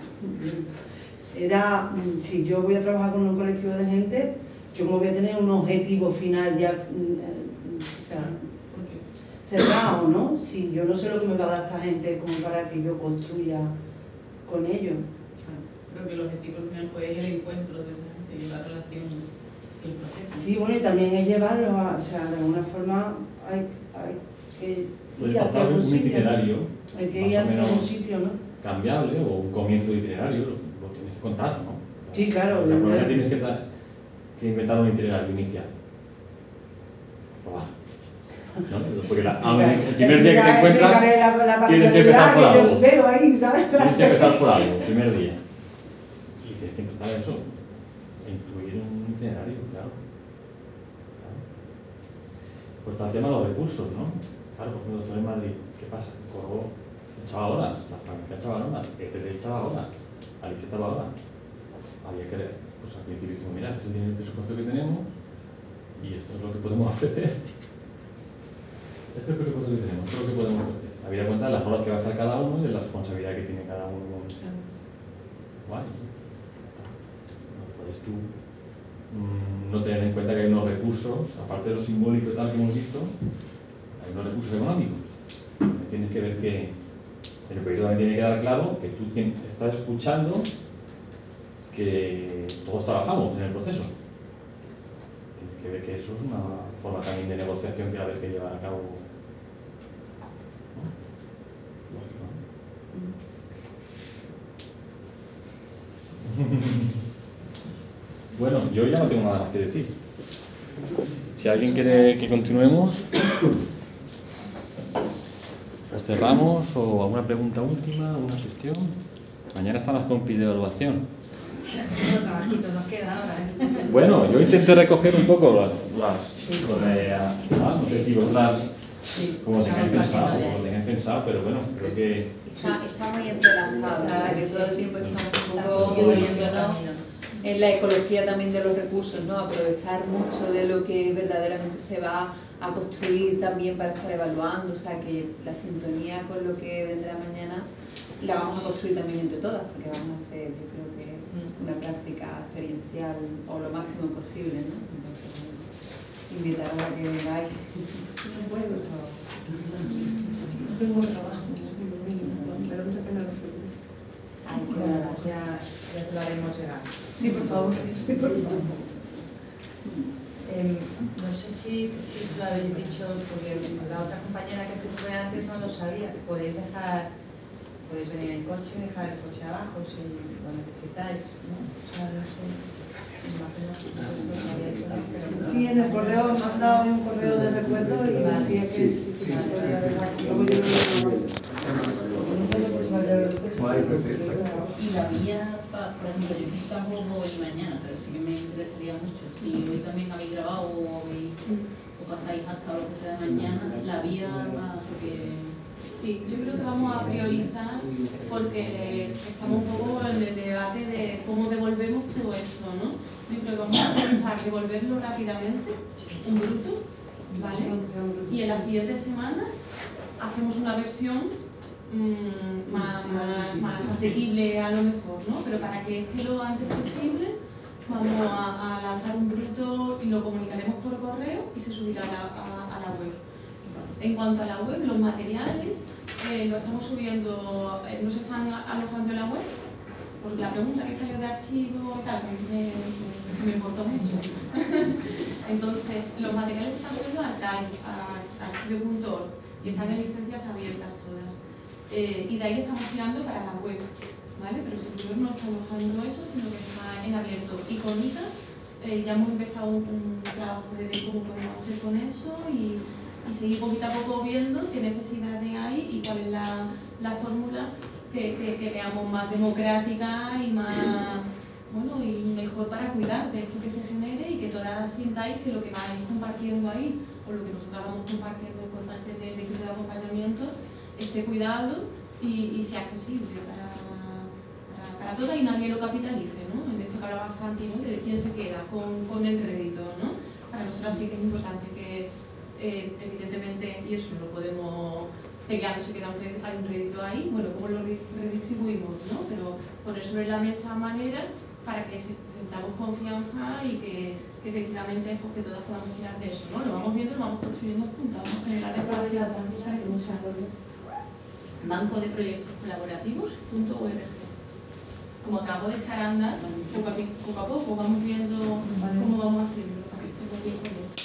era si yo voy a trabajar con un colectivo de gente, yo como voy a tener un objetivo final ya, o sea, cerrado, ¿no? Si yo no sé lo que me va a dar esta gente como para que yo construya con ellos. Creo que el objetivo al final pues, es el encuentro de esa gente y la relación, el proceso. Sí, bueno, y también es llevarlo a, o sea, de alguna forma hay, hay que Puedes ir hacia trazar un un sitio, itinerario hay que más ir o hacia menos un sitio, ¿no? cambiable o un comienzo de itinerario, lo, lo tienes que contar, ¿no? Sí, claro. La primera tienes que, que inventar un itinerario inicial. Probar. ¿No? Porque la, a, el primer día que te encuentras, tienes que empezar por algo. Veo ahí, ¿sabes? Tienes que empezar por algo, el primer día. Y tienes que empezar eso, a incluir un itinerario, claro. claro. Pues está el tema de los recursos, ¿no? Claro, por ejemplo, doctor en Madrid, ¿qué pasa? Corro, echaba horas, las franquicias echaban horas, E T D echaba horas, Alicia echaba horas. Había que, pues al principio dijimos, mira, este es el presupuesto que tenemos y esto es lo que podemos ofrecer. Esto es el presupuesto que tenemos, esto es lo que podemos ofrecer. Había cuenta de las horas que va a hacer cada uno y de la responsabilidad que tiene cada uno. Guay. No puedes tú mmm, no tener en cuenta que hay unos recursos, aparte de lo simbólico y tal que hemos visto, hay unos recursos económicos. Tienes que ver que el proyecto también tiene que dar claro que tú estás escuchando que todos trabajamos en el proceso. Tienes que ver que eso es una forma también de negociación que a veces que llevar a cabo. ¿No? Lógico. Bueno, yo ya no tengo nada más que decir. Si alguien quiere que continuemos, pues cerramos o alguna pregunta última, alguna cuestión. Mañana están las compis de evaluación. Trabajito nos queda ahora, ¿eh? Bueno, yo intenté recoger un poco las, las sí, sí, de, ah, no sé si vosotras sí, como lo tengáis pensado, como lo tengáis pensado, pero bueno, creo que está, está muy entrelazada, que todo el tiempo estamos un poco moviéndonos en la ecología también de los recursos, ¿no? Aprovechar mucho de lo que verdaderamente se va a construir también para estar evaluando, o sea que la sintonía con lo que vendrá mañana la vamos a construir también entre todas, porque vamos a hacer, yo creo que una práctica experiencial o lo máximo posible, ¿no? Entonces, invitaros a que vengáis. No puedo, por favor. No tengo trabajo, pero mucha pena lo que Ay, nada, ya, ya te lo haremos llegar. Sí, por favor, sí, por favor. Eh, no sé si, si os lo habéis dicho, porque la otra compañera que se fue antes no lo sabía, que podéis dejar, podéis venir en coche y dejar el coche abajo si lo necesitáis, ¿no? O sea, no sé, imagino que no sé si lo sabíais o no, pero... Sí, en el correo me han dado un correo de recuerdo y me decía que sí, sí, vale, podía dejar. Luego yo lo Y la vía, pa, por ejemplo, yo quizás tampoco hoy y mañana, pero sí que me interesaría mucho. Si hoy también habéis grabado o, habéis, o pasáis hasta lo que sea de mañana, la vía va, porque... Sí, yo creo que vamos a priorizar porque estamos un poco en el debate de cómo devolvemos todo eso, ¿no? Yo creo que vamos a priorizar devolverlo rápidamente, un bruto, ¿vale? Y en las siguientes semanas hacemos una versión mmm, más, más, más asequible a lo mejor, ¿no? Pero para que esté lo antes posible vamos a, a lanzar un bruto y lo comunicaremos por correo y se subirá a la, a, a la web. En cuanto a la web, los materiales eh, lo estamos subiendo, eh, no se están alojando en la web, porque la pregunta que salió de archivo y tal, me, me, me importó mucho. Entonces, los materiales están subiendo a archive, a archive punto org y están en licencias abiertas todas. Eh, y de ahí estamos tirando para la web, ¿vale? Pero Servidor no está alojando eso, sino que está en abierto. Y con I C A S eh, ya hemos empezado un, un trabajo de ver cómo podemos hacer con eso y y seguir poquito a poco viendo qué necesidades hay y cuál es la, la fórmula que, que, que veamos más democrática y más, bueno, y mejor para cuidar de esto que se genere y que todas sintáis que lo que vais compartiendo ahí, o lo que nosotros vamos compartiendo por parte del equipo de acompañamiento, esté cuidado y, y sea accesible para, para, para todas y nadie lo capitalice, ¿no? En esto que hablaba Santi, ¿no? De quién se queda con, con el rédito, ¿no? Para nosotros sí que es importante que, eh, evidentemente, y eso lo podemos, que ya no se queda un rédito, hay un rédito ahí, bueno, cómo lo redistribuimos, ¿no? Pero poner sobre la mesa manera para que sentamos confianza y que, que efectivamente pues, que todas podamos tirar de eso, ¿no? Lo vamos viendo, lo vamos construyendo juntas, vamos a generar espacios para escuchar. Banco de proyectos colaborativos punto org. Como acabo de echar a andar, poco a poco, a poco vamos viendo cómo vamos haciendo para que estemos bien con esto.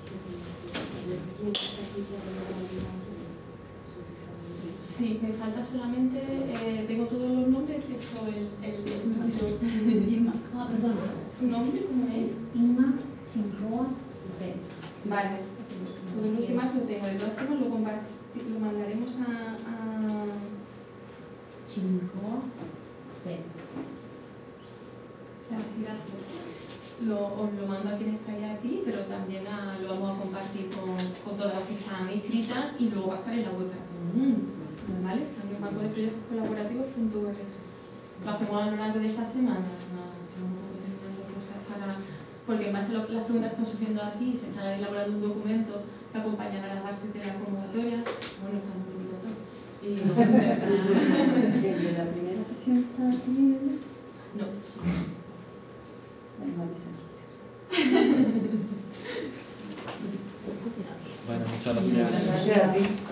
Sí, me falta solamente, eh, tengo todos los nombres, excepto el, el, el Inma. Ah, perdón. ¿Su nombre cómo es? Inma Chincoa. Vale. Todos los demás lo tengo. De todas formas lo, lo mandaremos a... a... Chincoa. Gracias. Lo, os lo mando a quien está ya aquí, pero también a, lo vamos a compartir con, con todas las que están inscritas y luego va a estar en la web para todo el mundo. ¿Vale? Está en el banco de proyectos colaborativos punto org. Lo hacemos a lo largo de esta semana. No, estamos un poco terminando cosas para... Porque en base a lo, las preguntas que están surgiendo aquí, se está elaborando un documento que acompañará las bases de la convocatoria. Bueno, estamos un poquito todo. Y ¿Desde la primera sesión está aquí? No. Bueno, avisa. Bueno, muchas gracias. Gracias a ti.